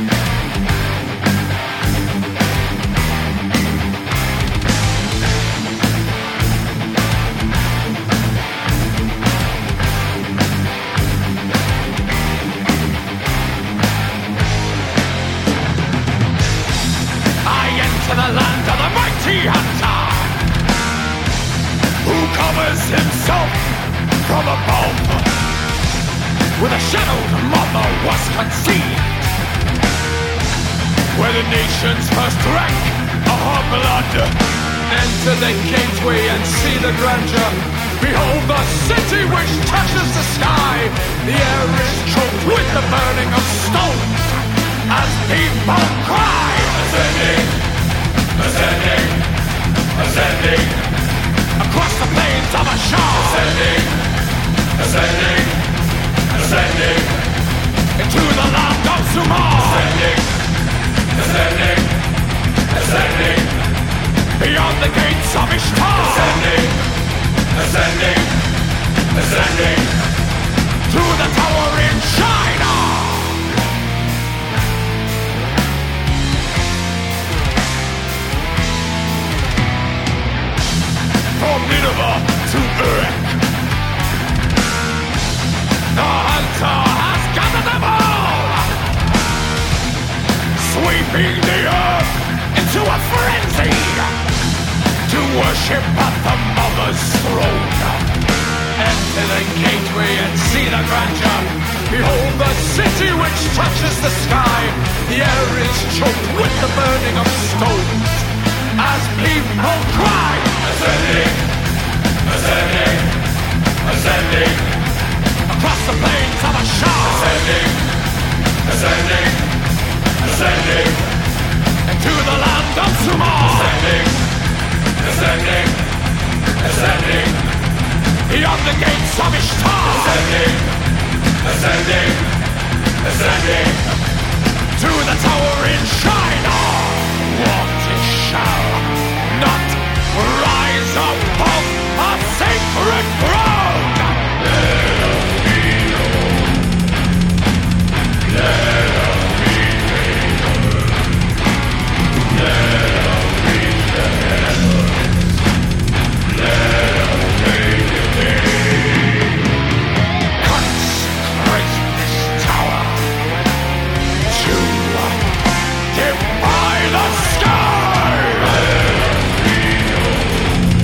himself from a bomb, where the shadowed mother was conceived, where the nations first drank of her blood. Enter the gateway and see the grandeur. Behold the city which touches the sky. The air is choked with the burning of stones as people cry. Ascending, ascending, ascending across the plains of Ashar. Ascending, ascending, ascending into the land of Sumar. Ascending, ascending, ascending beyond the gates of Ishtar. Ascending, ascending, ascending to the tower in China. From Nineveh to Uruk, the hunter has gathered them all, sweeping the earth into a frenzy to worship at the mother's throne. Enter the gateway and see the grandeur. Behold the city which touches the sky. The air is choked with the burning of stones as people cry. Ascending, ascending, ascending across the plains of Ashar. Ascending, ascending, ascending into the land of Sumar. Ascending, ascending, ascending beyond the gates of Ishtar. Ascending, ascending, ascending to the tower in China. What it shall not rise above a sacred throne. Let us be known. Let us be known. Let us reach the heavens. Let us make it big. Consecrate this tower to defy the sky. Let us be known.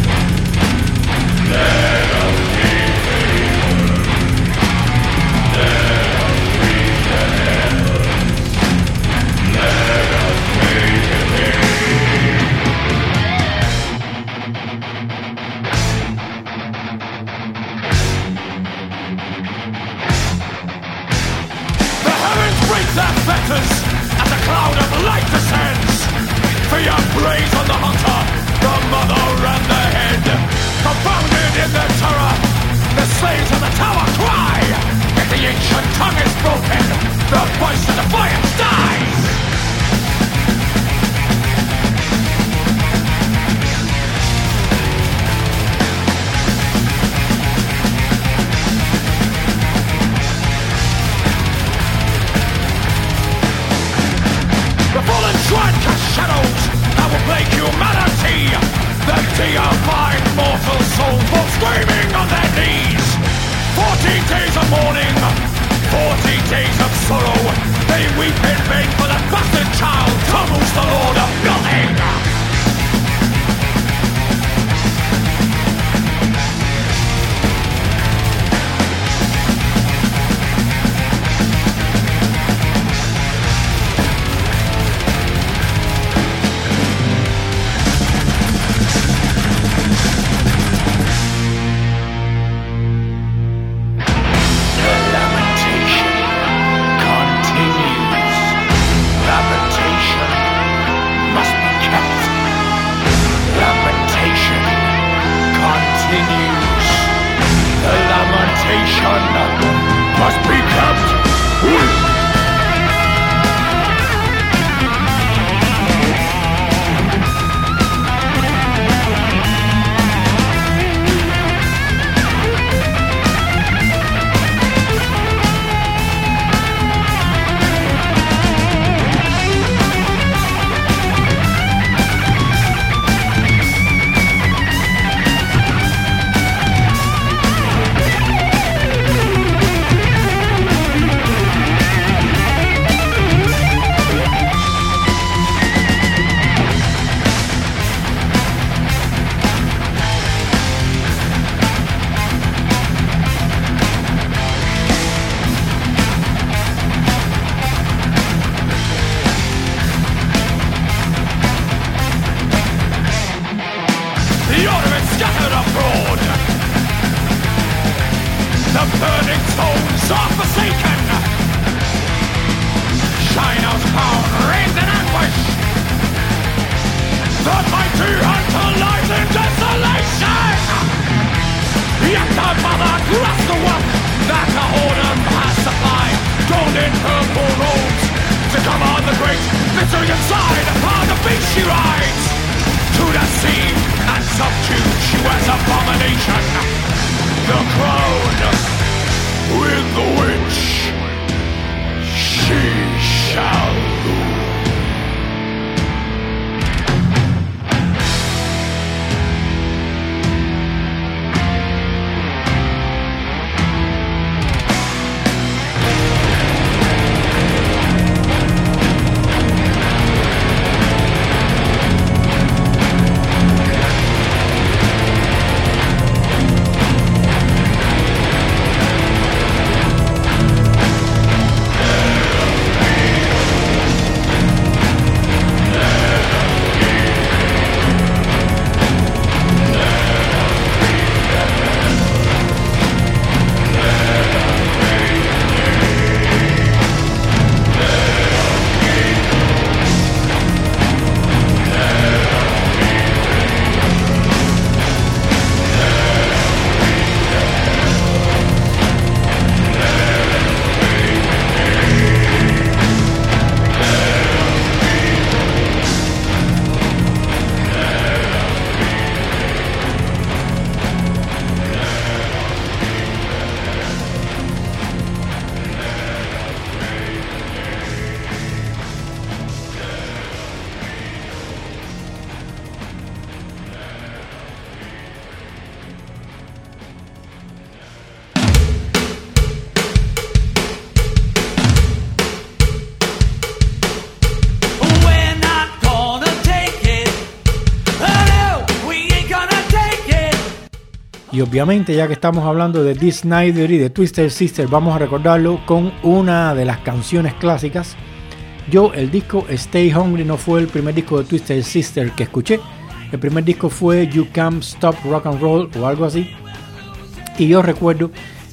Let us be favored. Let us reach the heavens. Let us make it big. The heavens break their fetters as a cloud of light descends. Fear preys on the hunter, the mother and the head. Confounded in their terror, the slaves of the tower cry. If the ancient tongue is broken, the voice of defiance dies. The fallen shrine casts shadows that will plague humanity. The deified mortal souls fall screaming on their knees. 40 days of mourning, 40 days of sorrow. They weep in vain for the bastard child, Tammuz the Lord of Building. Lamentation continues. Lamentation the burning souls are forsaken. China's crown reigns in anguish. The mighty hunter lies in desolation. Yet the mother grasps the wealth that the whoredom has supplied, donned in purple robes to cover the great Viserion side. Upon the beast she rides, to deceive and subdue she wears abomination. The crown with the witch she shall rule. Y obviamente, ya que estamos hablando de Dee Snider y de Twisted Sister, vamos a recordarlo con una de las canciones clásicas. Yo, el disco Stay Hungry no fue el primer disco de Twisted Sister que escuché. El primer disco fue You Can't Stop Rock and Roll o algo así. Y yo recuerdo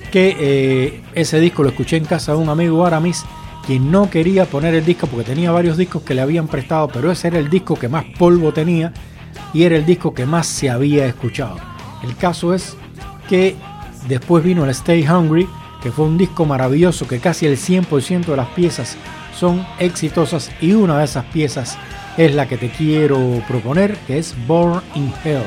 que ese disco lo escuché en casa de un amigo Aramis, quien no quería poner el disco porque tenía varios discos que le habían prestado, pero ese era el disco que más polvo tenía y era el disco que más se había escuchado. El caso es que después vino el Stay Hungry, que fue un disco maravilloso, que casi el 100% de las piezas son exitosas, y una de esas piezas es la que te quiero proponer, que es Born in Hell.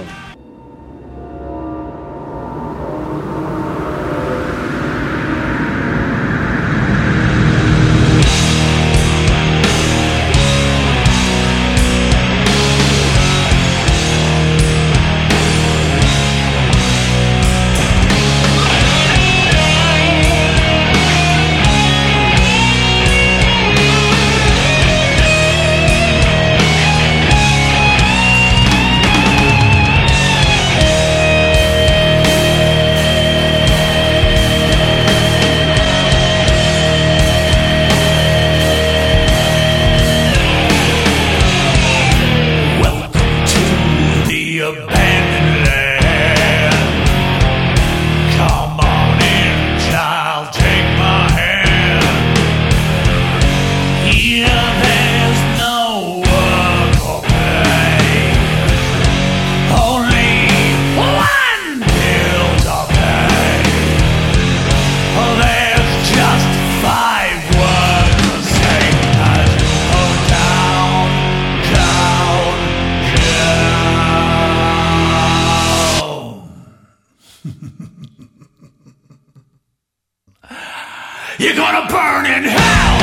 You're gonna burn in hell!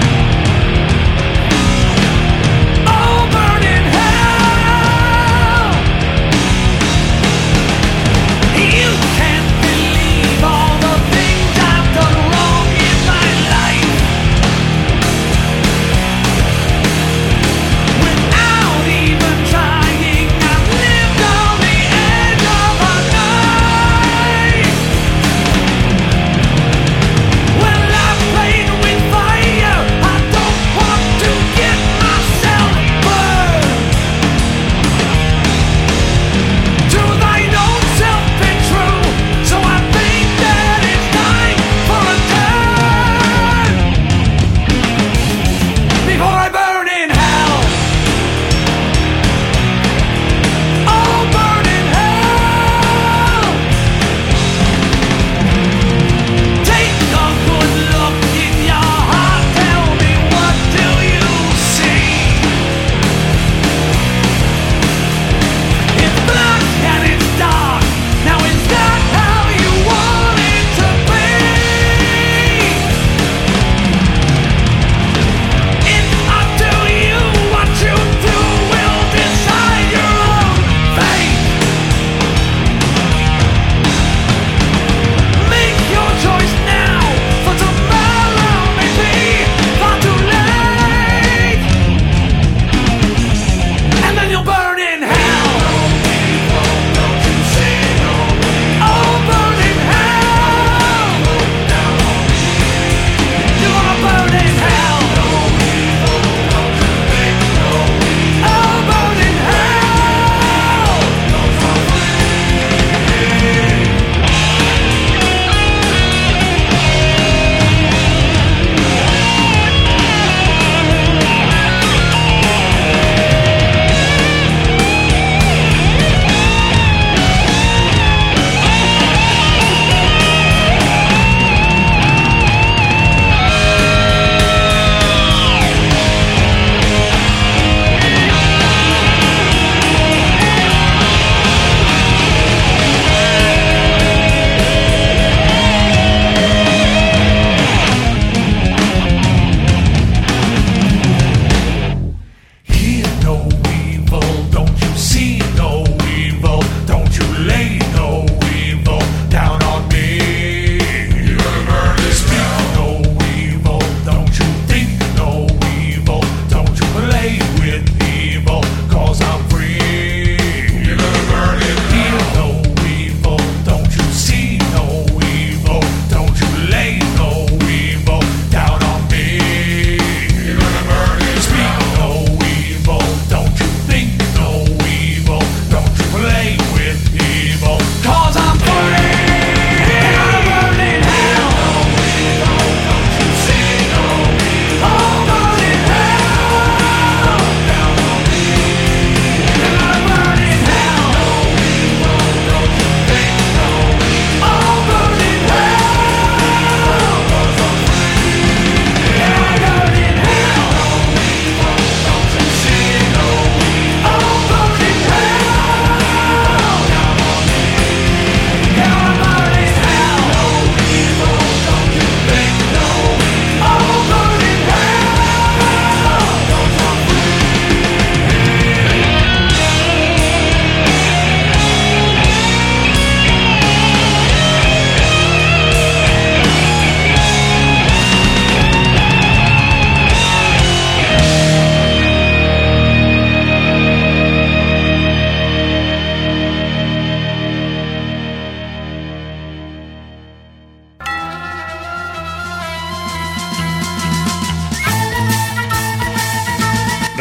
Oh, burn in hell! You can't believe all the things I've done wrong in my life. Without even trying, I've lived on the edge of a knife. Well, I've played with fire.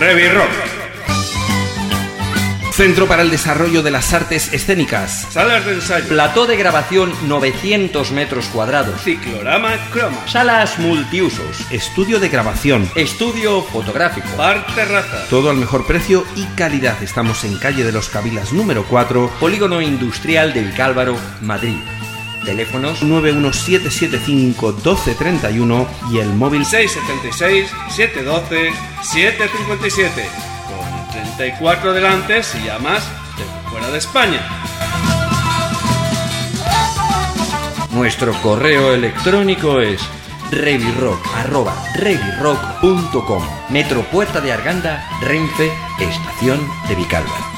Revirock. Centro para el Desarrollo de las Artes Escénicas. Salas de ensayo. Plató de grabación 900 metros cuadrados. Ciclorama Croma. Salas multiusos. Estudio de grabación. Estudio fotográfico. Bar terraza. Todo al mejor precio y calidad. Estamos en calle de los Cabilas número 4. Polígono Industrial de Vicálvaro, Madrid. Teléfonos 917751231 y el móvil 676 712 757. 34 delante si llamas de fuera de España. Nuestro correo electrónico es revirock@revirock.com. Metro Puerta de Arganda, Renfe, Estación de Vicálvaro.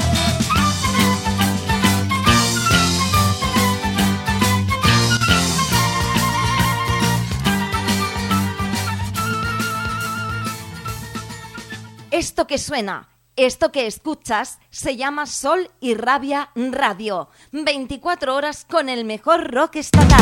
Esto que suena, esto que escuchas, se llama Sol y Rabia Radio. 24 horas con el mejor rock estatal.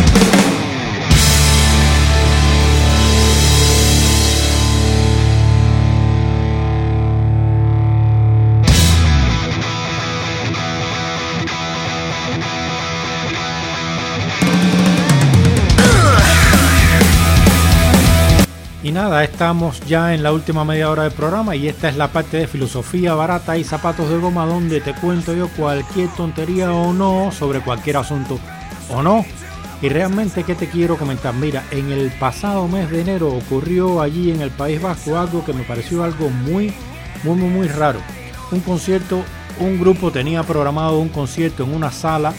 Y nada, estamos ya en la última media hora del programa y esta es la parte de filosofía barata y zapatos de goma, donde te cuento yo cualquier tontería o no sobre cualquier asunto o no. Y realmente, ¿qué te quiero comentar? Mira, en el pasado mes de enero ocurrió allí en el País Vasco algo que me pareció algo muy raro. Un concierto, un grupo tenía programado un concierto en una sala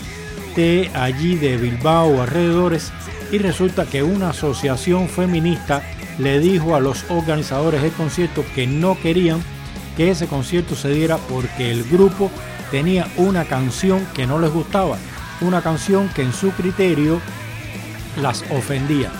de allí de Bilbao o alrededores, y resulta que una asociación feminista le dijo a los organizadores del concierto que no querían que ese concierto se diera porque el grupo tenía una canción que no les gustaba, una canción que en su criterio las ofendía.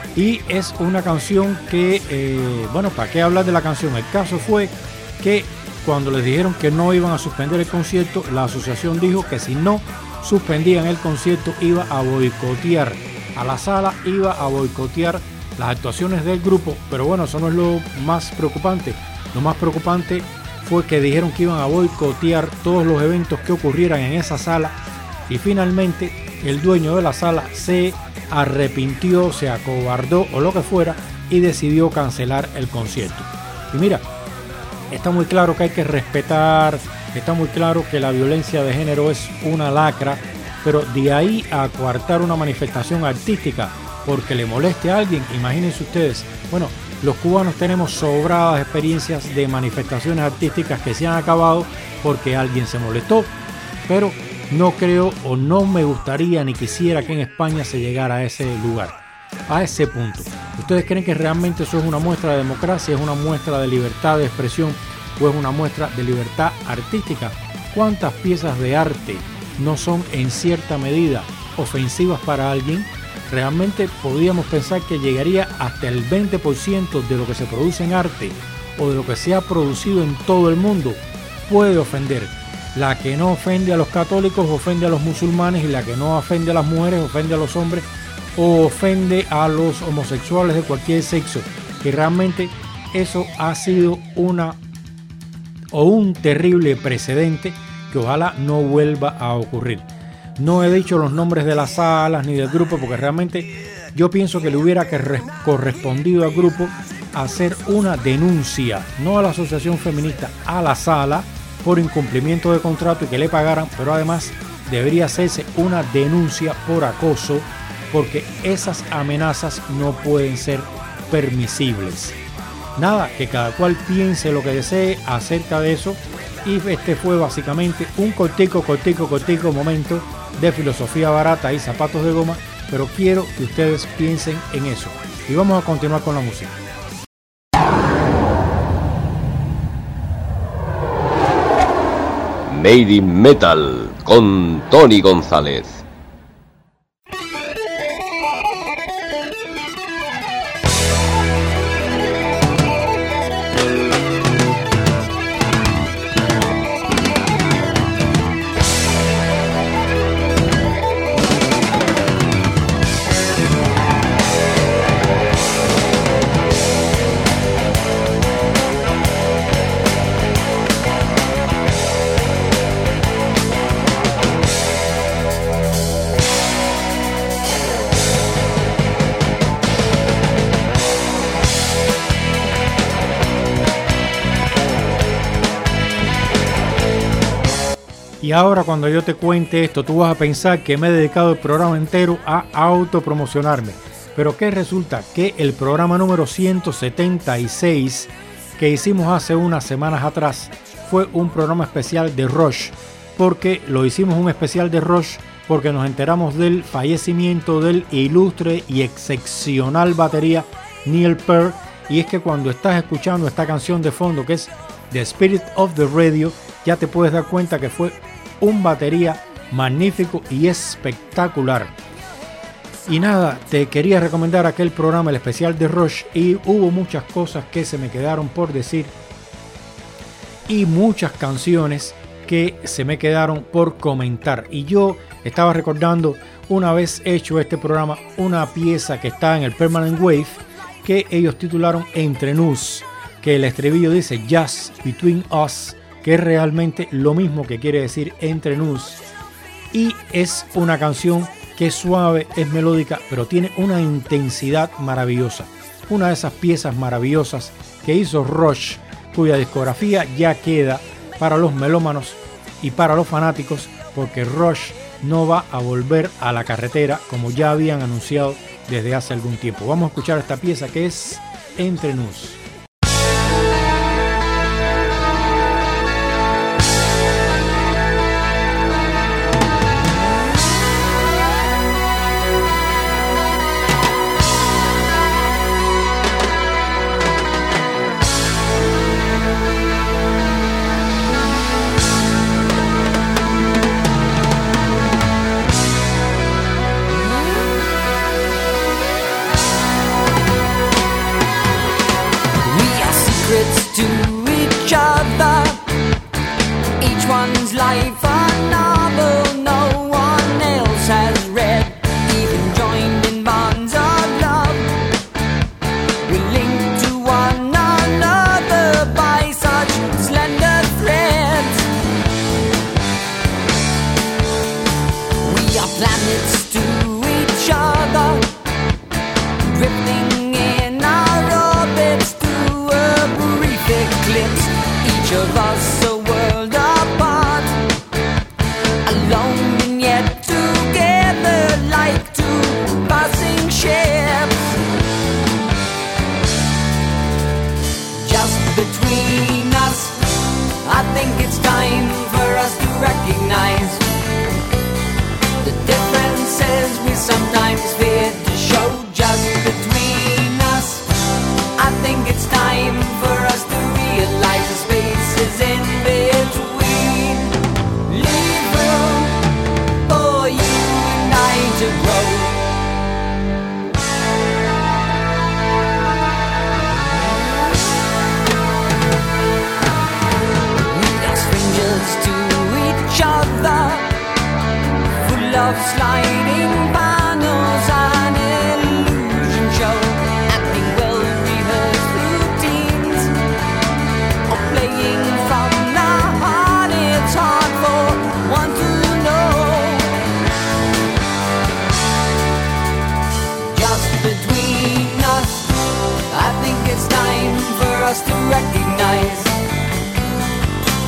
Y es una canción que, ¿para qué hablar de la canción? El caso fue que cuando les dijeron que no iban a suspender el concierto, la asociación dijo que si no suspendían el concierto iba a boicotear a la sala, iba a boicotear las actuaciones del grupo. Pero bueno, eso no es lo más preocupante. Lo más preocupante fue que dijeron que iban a boicotear todos los eventos que ocurrieran en esa sala, y finalmente el dueño de la sala se arrepintió, se acobardó o lo que fuera y decidió cancelar el concierto. Y mira, está muy claro que hay que respetar, está muy claro que la violencia de género es una lacra, pero de ahí a coartar una manifestación artística porque le moleste a alguien, imagínense ustedes. Bueno, los cubanos tenemos sobradas experiencias de manifestaciones artísticas que se han acabado porque alguien se molestó, pero no creo o no me gustaría ni quisiera que en España se llegara a ese lugar, a ese punto. ¿Ustedes creen que realmente eso es una muestra de democracia, es una muestra de libertad de expresión o es una muestra de libertad artística? ¿Cuántas piezas de arte no son en cierta medida ofensivas para alguien? Realmente podríamos pensar que llegaría hasta el 20% de lo que se produce en arte o de lo que se ha producido en todo el mundo puede ofender. La que no ofende a los católicos ofende a los musulmanes, y la que no ofende a las mujeres ofende a los hombres o ofende a los homosexuales de cualquier sexo. Y realmente eso ha sido un terrible precedente que ojalá no vuelva a ocurrir. No he dicho los nombres de las salas ni del grupo porque realmente yo pienso que le hubiera correspondido al grupo hacer una denuncia, no a la asociación feminista, a la sala, por incumplimiento de contrato y que le pagaran, pero además debería hacerse una denuncia por acoso, porque esas amenazas no pueden ser permisibles. Nada, que cada cual piense lo que desee acerca de eso, y este fue básicamente un cortico momento de filosofía barata y zapatos de goma, pero quiero que ustedes piensen en eso. Y vamos a continuar con la música. Made in Metal con Tony González. Y ahora cuando yo te cuente esto, tú vas a pensar que me he dedicado el programa entero a autopromocionarme. Pero ¿qué resulta? Que el programa número 176 que hicimos hace unas semanas atrás fue un programa especial de Rush. Porque lo hicimos un especial de Rush porque nos enteramos del fallecimiento del ilustre y excepcional batería Neil Peart. Y es que cuando estás escuchando esta canción de fondo, que es The Spirit of the Radio, ya te puedes dar cuenta que fue un batería magnífico y espectacular. Y nada, te quería recomendar aquel programa, el especial de Rush, y hubo muchas cosas que se me quedaron por decir y muchas canciones que se me quedaron por comentar. Y yo estaba recordando, una vez hecho este programa, una pieza que está en el Permanent Wave que ellos titularon Entre Nos, que el estribillo dice Just Between Us, que es realmente lo mismo que quiere decir Entre Nos. Y es una canción que es suave, es melódica, pero tiene una intensidad maravillosa. Una de esas piezas maravillosas que hizo Rush, cuya discografía ya queda para los melómanos y para los fanáticos, porque Rush no va a volver a la carretera como ya habían anunciado desde hace algún tiempo. Vamos a escuchar esta pieza que es Entre Nos.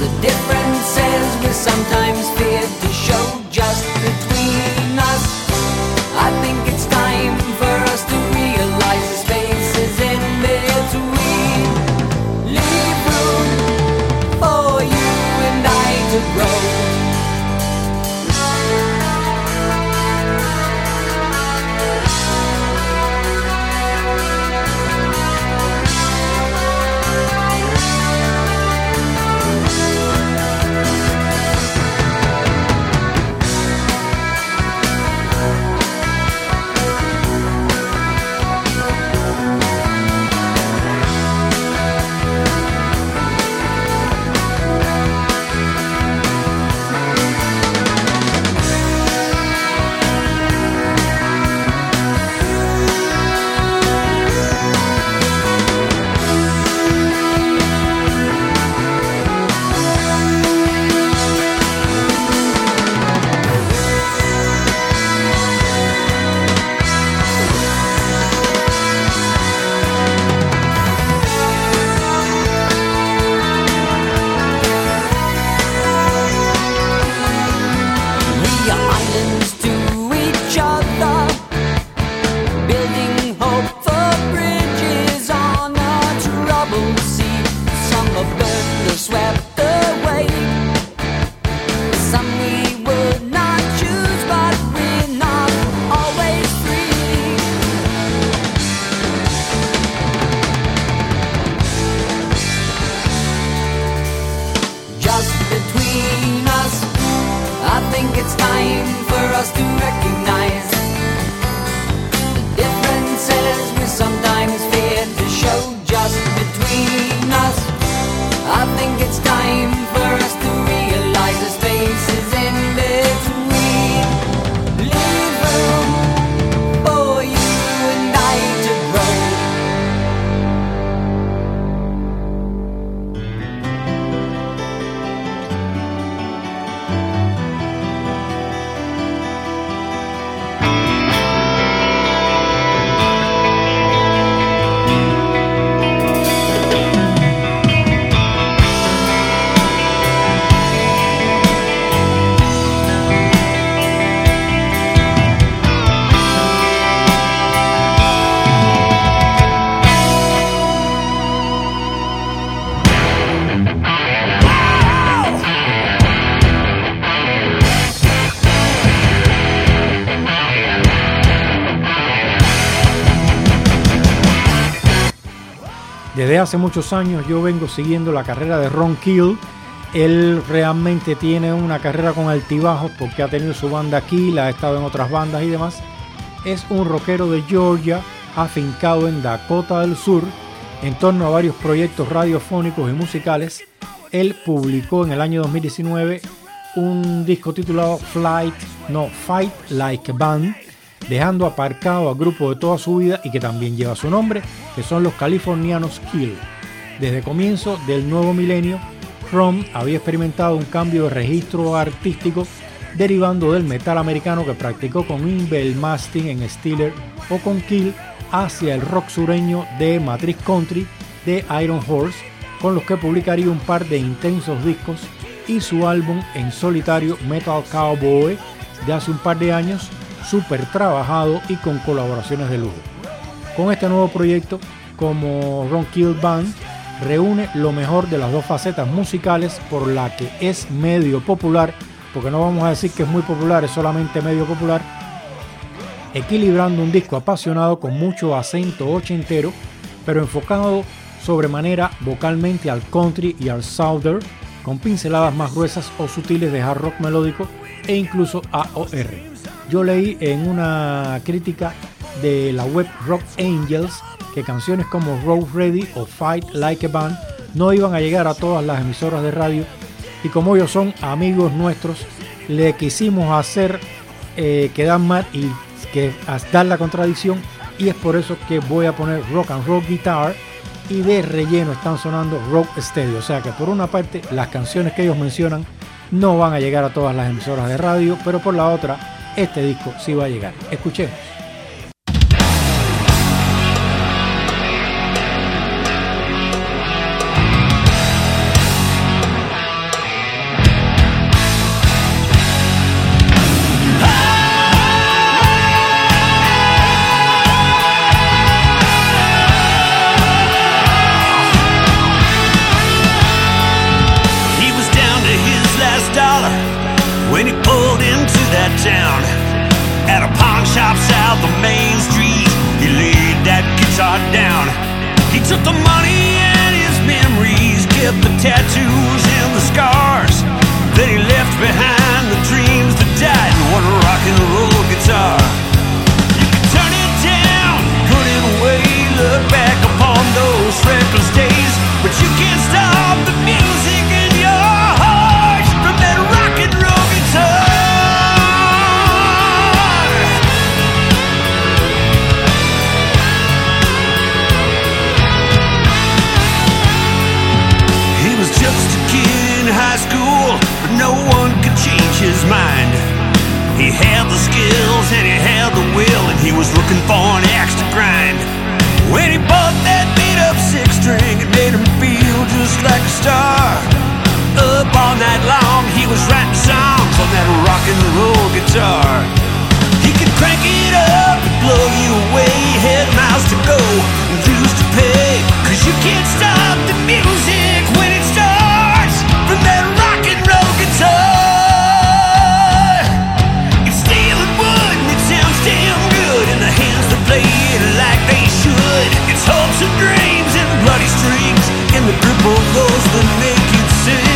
Sometimes fear to show just between us. Desde hace muchos años yo vengo siguiendo la carrera de Ron Keel. Él realmente tiene una carrera con altibajos porque ha tenido su banda Keel, ha estado en otras bandas y demás. Es un rockero de Georgia, afincado en Dakota del Sur, en torno a varios proyectos radiofónicos y musicales. Él publicó en el año 2019 un disco titulado Fight Like a Band, dejando aparcado al grupo de toda su vida y que también lleva su nombre, que son los californianos Keel. Desde comienzo del nuevo milenio, Ron había experimentado un cambio de registro artístico derivando del metal americano que practicó con Yngwie Malmsteen en Steeler o con Keel hacia el rock sureño de matriz country de Iron Horse, con los que publicaría un par de intensos discos, y su álbum en solitario Metal Cowboy de hace un par de años, súper trabajado y con colaboraciones de lujo. Con este nuevo proyecto, como Ron Keel Band, reúne lo mejor de las dos facetas musicales, por la que es medio popular, porque no vamos a decir que es muy popular, es solamente medio popular, equilibrando un disco apasionado con mucho acento ochentero, pero enfocado sobremanera vocalmente al country y al southern, con pinceladas más gruesas o sutiles de hard rock melódico e incluso AOR. Yo leí en una crítica de la web Rock Angels que canciones como Road Ready o Fight Like a Band no iban a llegar a todas las emisoras de radio, y como ellos son amigos nuestros, le quisimos hacer quedar mal y que dar la contradicción, y es por eso que voy a poner Rock and Roll Guitar, y de relleno están sonando Rock Steady. O sea que por una parte las canciones que ellos mencionan no van a llegar a todas las emisoras de radio, pero por la otra este disco sí va a llegar. Escuchemos. Town at a pawn shop south of Main Street, he laid that guitar down. He took the money and his memories, kept the tattoos and the scars that he left behind, the dreams that died in one rock and roll guitar. You can turn it down, put it away, look back upon those reckless days, but you can't stop the music in your heart from that rock and roll guitar. High school, but no one could change his mind. He had the skills and he had the will, and he was looking for an axe to grind. When he bought that beat-up six-string, it made him feel just like a star. Up all night long, he was writing songs on that rock and roll guitar. He could crank it up and blow you away. He had miles to go and dues to pay, 'cause you can't stop the music when it starts from that rock and roll guitar. It's steel and wood and it sounds damn good in the hands that play it like they should. It's hopes and dreams and bloody strings in the grip of those that make it sing.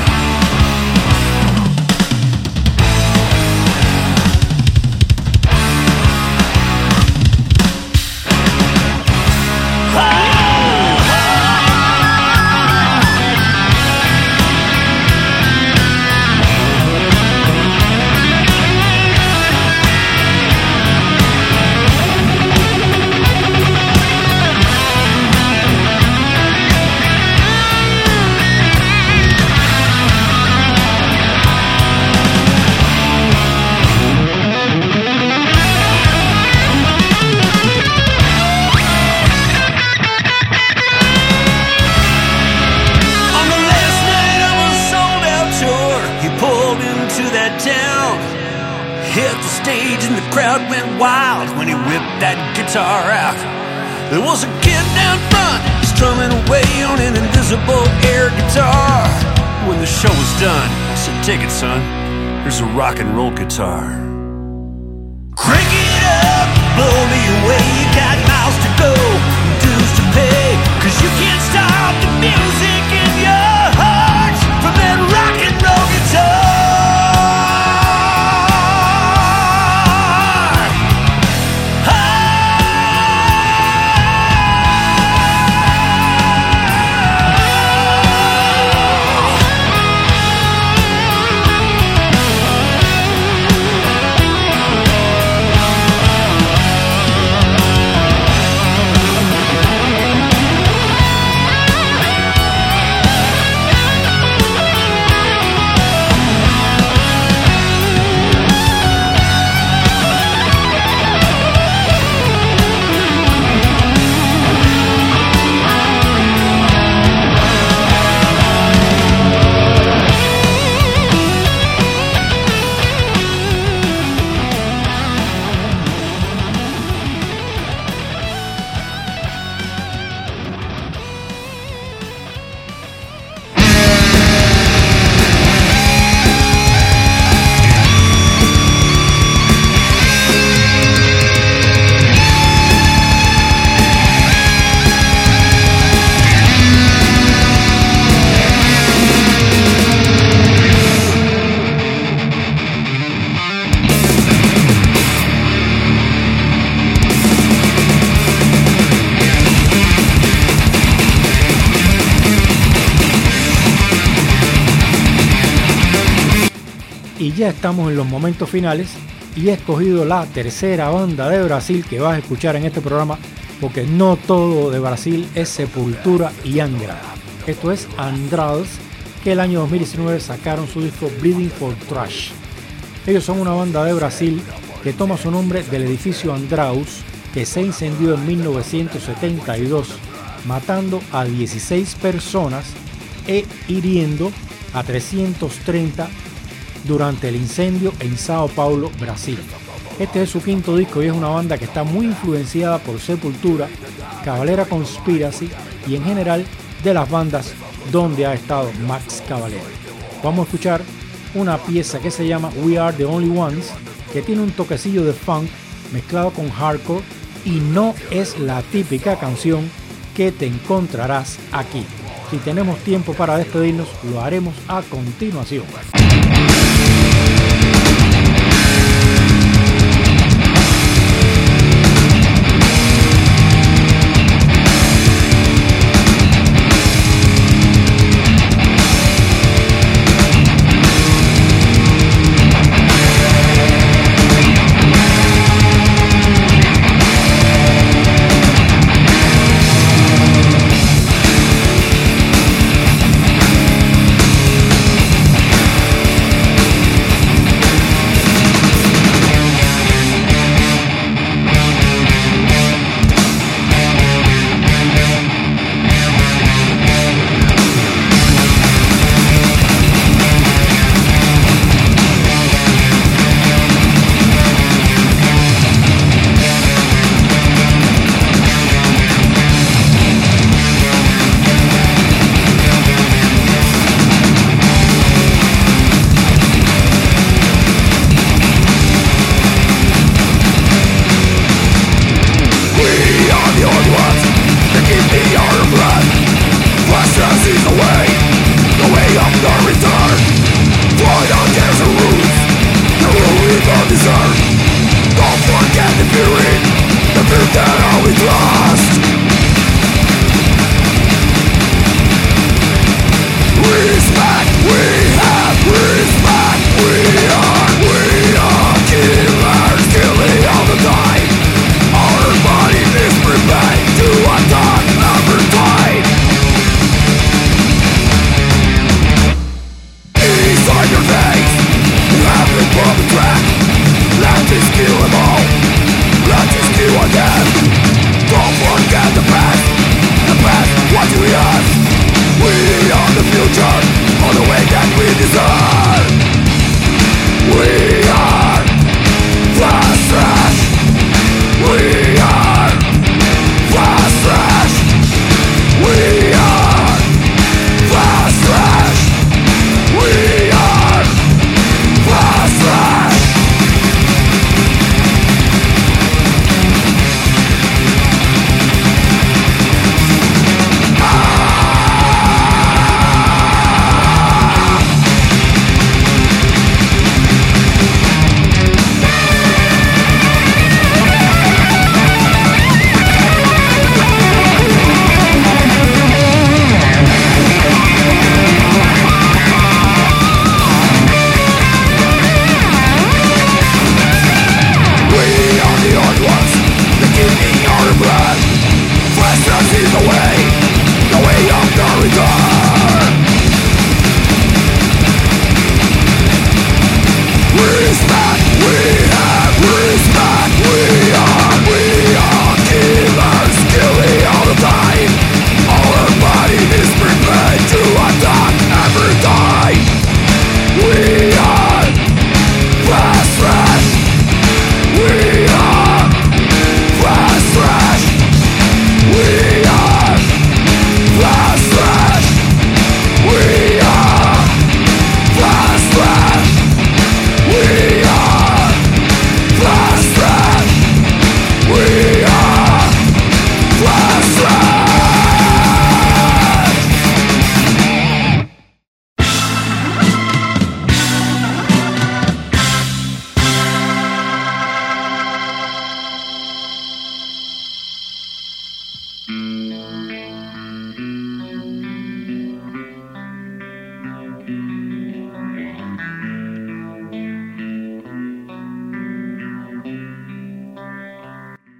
There was a kid down front strumming away on an invisible air guitar. When the show was done, I said, "Take it, son. Here's a rock and roll guitar. Crank it up, blow me away. You got miles to go, dues to pay, 'cause you can't ya estamos en los momentos finales y he escogido la tercera banda de Brasil que vas a escuchar en este programa, porque no todo de Brasil es Sepultura y Angra. Esto es Andraus, que el año 2019 sacaron su disco Bleeding for Trash. Ellos son una banda de Brasil que toma su nombre del edificio Andraus, que se incendió en 1972, matando a 16 personas e hiriendo a 330 durante el incendio en Sao Paulo, Brasil. Este es su quinto disco y es una banda que está muy influenciada por Sepultura, Cavalera Conspiracy y en general de las bandas donde ha estado Max Cavalera. Vamos a escuchar una pieza que se llama We Are the Only Ones, que tiene un toquecillo de funk mezclado con hardcore y no es la típica canción que te encontrarás aquí. Si tenemos tiempo para despedirnos, lo haremos a continuación.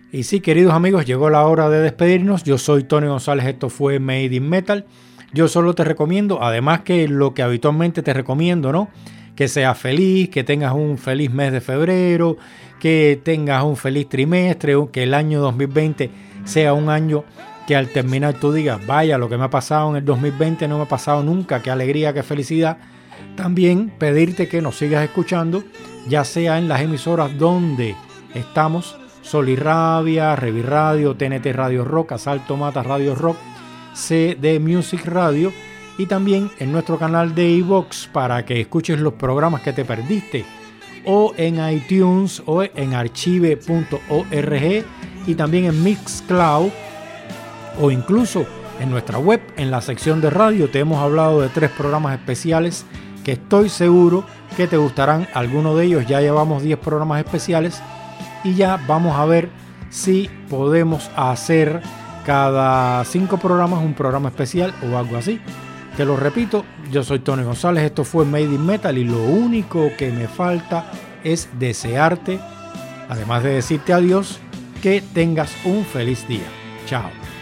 Y sí, queridos amigos, llegó la hora de despedirnos. Yo soy Tony González, esto fue Made in Metal. Yo solo te recomiendo, además que lo que habitualmente te recomiendo, ¿no? Que seas feliz, que tengas un feliz mes de febrero, que tengas un feliz trimestre, que el año 2020 sea un año que al terminar tú digas, vaya, lo que me ha pasado en el 2020 no me ha pasado nunca, qué alegría, qué felicidad. También pedirte que nos sigas escuchando, ya sea en las emisoras donde estamos, Sol y Rabia, Revi Radio, TNT Radio Rock, Asalto Mata Radio Rock, CD Music Radio, y también en nuestro canal de iVoox para que escuches los programas que te perdiste, o en iTunes o en archive.org, y también en Mixcloud, o incluso en nuestra web, en la sección de radio. Te hemos hablado de 3 programas especiales que estoy seguro que te gustarán. Algunos de ellos ya llevamos 10 programas especiales y ya vamos a ver si podemos hacer cada 5 programas un programa especial o algo así. Te lo repito, yo soy Tony González, esto fue Made in Metal y lo único que me falta es desearte, además de decirte adiós, que tengas un feliz día. Chao.